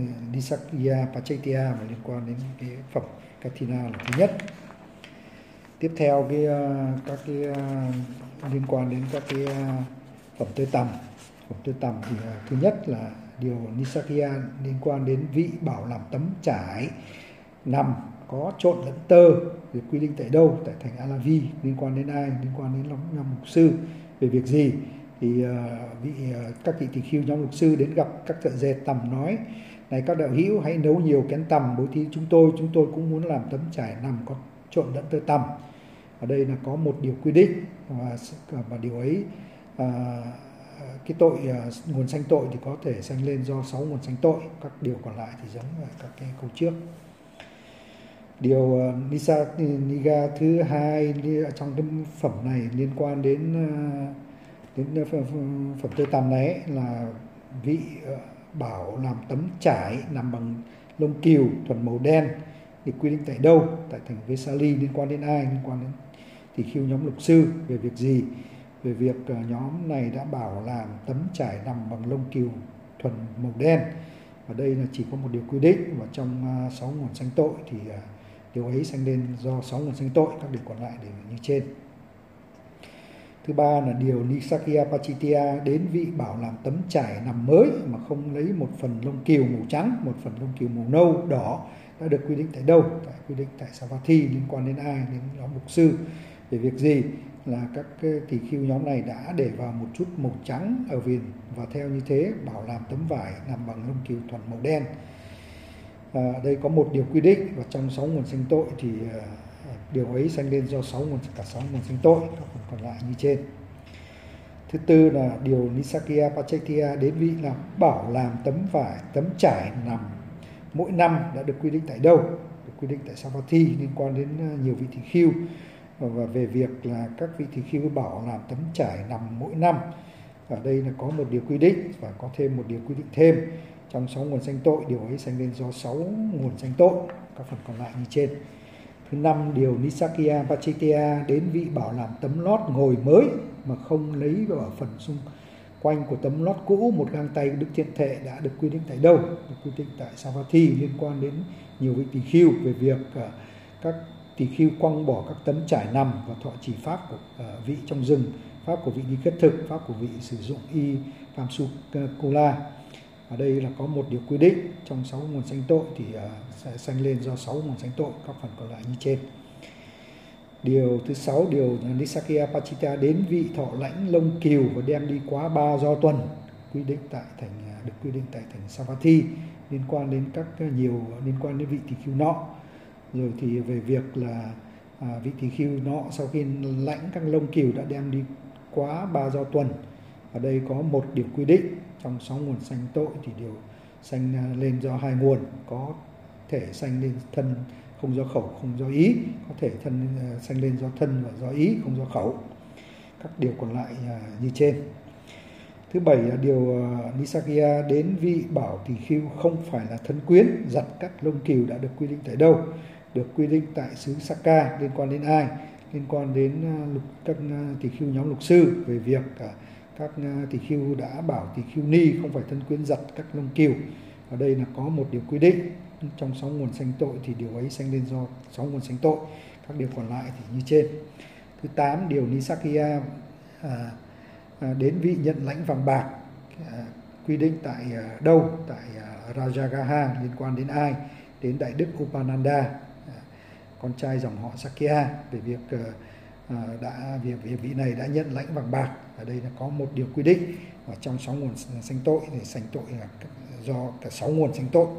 Nisakya Pachitya mà liên quan đến cái phẩm Kathina là thứ nhất. Tiếp theo cái các cái liên quan đến các cái phẩm tơi tằm. Phẩm tơi tằm thì thứ nhất là điều Nisakya liên quan đến vị bảo làm tấm trải nằm có trộn lẫn tơ, được quy định tại đâu? Tại thành Alavi. Liên quan đến ai? Liên quan đến nhóm mục sư. Về việc gì? Thì uh, vị uh, các vị tỳ khưu nhóm mục sư đến gặp các thợ dệt tằm nói: này các đạo hữu, hãy nấu nhiều kén tằm bố thí chúng tôi, chúng tôi cũng muốn làm tấm trải nằm có trộn lẫn tơ tằm. Ở đây là có một điều quy định, và, và điều ấy uh, cái tội uh, nguồn sanh tội thì có thể sanh lên do sáu nguồn sanh tội. Các điều còn lại thì giống với các cái câu trước. Điều uh, Nisa Niga thứ hai trong cái phẩm này liên quan đến uh, đến uh, phẩm tơi tằm này là vị uh, bảo làm tấm trải nằm bằng lông cừu thuần màu đen thì quy định tại đâu? Tại thành Vesali. Liên quan đến ai? Liên quan đến tỳ khưu nhóm lục sư. Về việc gì? Về việc uh, nhóm này đã bảo làm tấm trải nằm bằng lông cừu thuần màu đen. Ở đây là chỉ có một điều quy định, và trong uh, sáu nguồn sanh tội thì uh, điều ấy sanh lên do sáu nguồn sanh tội, các điều còn lại đều như trên. Thứ ba là điều Nisakya Pachitya đến vị bảo làm tấm trải nằm mới mà không lấy một phần lông cừu màu trắng, một phần lông cừu màu nâu, đỏ, đã được quy định tại đâu? Tại quy định tại Savatthi. Liên quan đến ai? Đến nhóm mục sư. Về việc gì? Là các tỳ khưu nhóm này đã để vào một chút màu trắng ở viền, và theo như thế bảo làm tấm vải nằm bằng lông cừu thuần màu đen. À, đây có một điều quy định, và trong sáu nguồn sanh tội thì uh, điều ấy sanh lên do sáu nguồn cả sáu nguồn sanh tội, các phần còn lại như trên. Thứ tư là điều Nisakya Pachitya đến vị là bảo làm tấm vải, tấm trải nằm mỗi năm đã được quy định tại đâu? Được quy định tại Savatthi. Liên quan đến uh, nhiều vị tỳ khưu, và về việc là các vị tỳ khưu bảo làm tấm trải nằm mỗi năm. Ở đây là có một điều quy định, và có thêm một điều quy định thêm. Trong sáu nguồn sanh tội, điều ấy sanh lên do sáu nguồn sanh tội, các phần còn lại như trên. Thứ năm, điều Nisakya Pachitya đến vị bảo làm tấm lót ngồi mới mà không lấy vào phần xung quanh của tấm lót cũ một găng tay Đức Thiện Thệ đã được quy định tại đâu? Được quy định tại Savatthi. Liên quan đến nhiều vị tỳ khưu, về việc uh, các tỳ khưu quăng bỏ các tấm trải nằm và thọ trì pháp của uh, vị trong rừng, pháp của vị đi khất thực, pháp của vị sử dụng y phàm sukula. Ở đây là có một điều quy định, trong sáu nguồn sanh tội thì uh, sẽ sanh lên do sáu nguồn sanh tội, các phần còn lại như trên. Điều thứ sáu, điều Nisakya Pachitya đến vị thọ lãnh lông cừu và đem đi quá ba do tuần, quy định tại thành được quy định tại thành Savatthi. Liên quan đến các nhiều liên quan đến vị tỳ khưu nọ. Rồi thì về việc là à, vị tỳ khưu nọ sau khi lãnh các lông cừu đã đem đi quá ba do tuần. Ở đây có một điều quy định, trong sáu nguồn sanh tội thì điều sanh lên do hai nguồn, có thể sanh lên thân không do khẩu không do ý, có thể thân uh, sanh lên do thân và do ý không do khẩu. Các điều còn lại uh, như trên. Thứ bảy là điều uh, Nisakya đến vị bảo tỳ khưu không phải là thân quyến giặt các lông cừu đã được quy định tại đâu? Được quy định tại xứ Sakka. Liên quan đến ai? Liên quan đến uh, lục, các uh, tỳ khưu nhóm lục sư. Về việc uh, các uh, tỳ khưu đã bảo tỳ khưu ni không phải thân quyến giặt các lông cừu. Ở đây là có một điều quy định, trong sáu nguồn sanh tội thì điều ấy sanh lên do sáu nguồn sanh tội, các điều còn lại thì như trên. Thứ tám, điều Nisakya à, à, đến vị nhận lãnh vàng bạc, à, quy định tại à, đâu? Tại à, Rajagaha. Liên quan đến ai? Đến Đại Đức Upananda, à, con trai dòng họ Sakya. Về việc à, đã việc, việc vị này đã nhận lãnh vàng bạc. Ở đây là có một điều quy định, và trong sáu nguồn sanh tội thì sanh tội là do cả sáu nguồn sanh tội.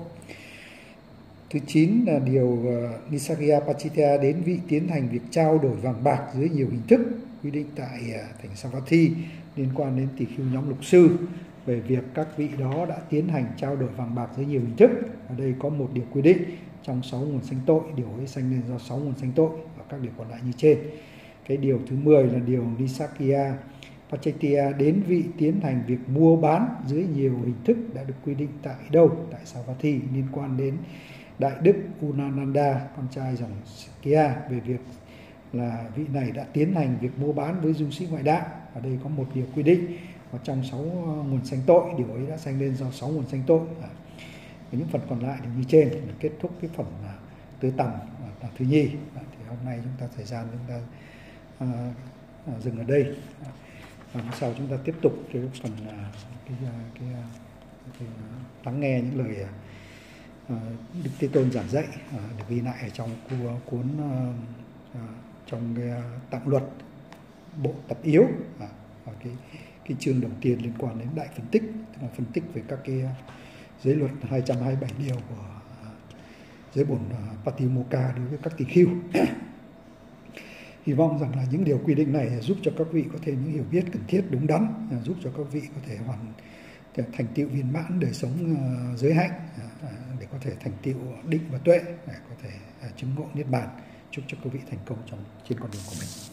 Thứ chín là điều uh, Nisakya Pachitya đến vị tiến hành việc trao đổi vàng bạc dưới nhiều hình thức, quy định tại uh, thành Savatthi. Liên quan đến tỳ khưu nhóm lục sư, về việc các vị đó đã tiến hành trao đổi vàng bạc dưới nhiều hình thức. Ở đây có một điều quy định, trong sáu nguồn sanh tội, điều ấy sanh lên do sáu nguồn sanh tội, và các điều còn lại như trên. Cái điều thứ mười là điều Nisakya Pachitya đến vị tiến hành việc mua bán dưới nhiều hình thức đã được quy định tại đâu? Tại Savatthi. Liên quan đến Đại Đức Unananda, con trai dòng Sakya, về việc là vị này đã tiến hành việc mua bán với du sĩ ngoại đạo. Ở đây có một điều quy định, và trong sáu nguồn sanh tội, điều ấy đã sanh lên do sáu nguồn sanh tội. À, những phần còn lại thì như trên. Để kết thúc cái phần tư tầng thứ nhì. À, thì hôm nay chúng ta thời gian chúng ta à, à, dừng ở đây. Và hôm sau chúng ta tiếp tục cái phần à, cái, cái, cái, cái, lắng nghe những lời à, Đức Thế Tôn giảng dạy à, được ghi lại ở trong cuốn à, à, trong cái à, tạng luật bộ tập yếu, à, và cái cái chương đầu tiên liên quan đến đại phân tích, tức là phân tích về các cái giới luật hai trăm hai mươi bảy điều của giới bổn Patimokkha đối với các tỳ khưu. Hy vọng rằng là những điều quy định này giúp cho các vị có thêm những hiểu biết cần thiết đúng đắn, giúp cho các vị có thể hoàn thành tựu viên mãn đời sống giới hạnh, để có thể thành tựu định và tuệ, để có thể chứng ngộ niết bàn. Chúc cho các vị thành công trong trên con đường của mình.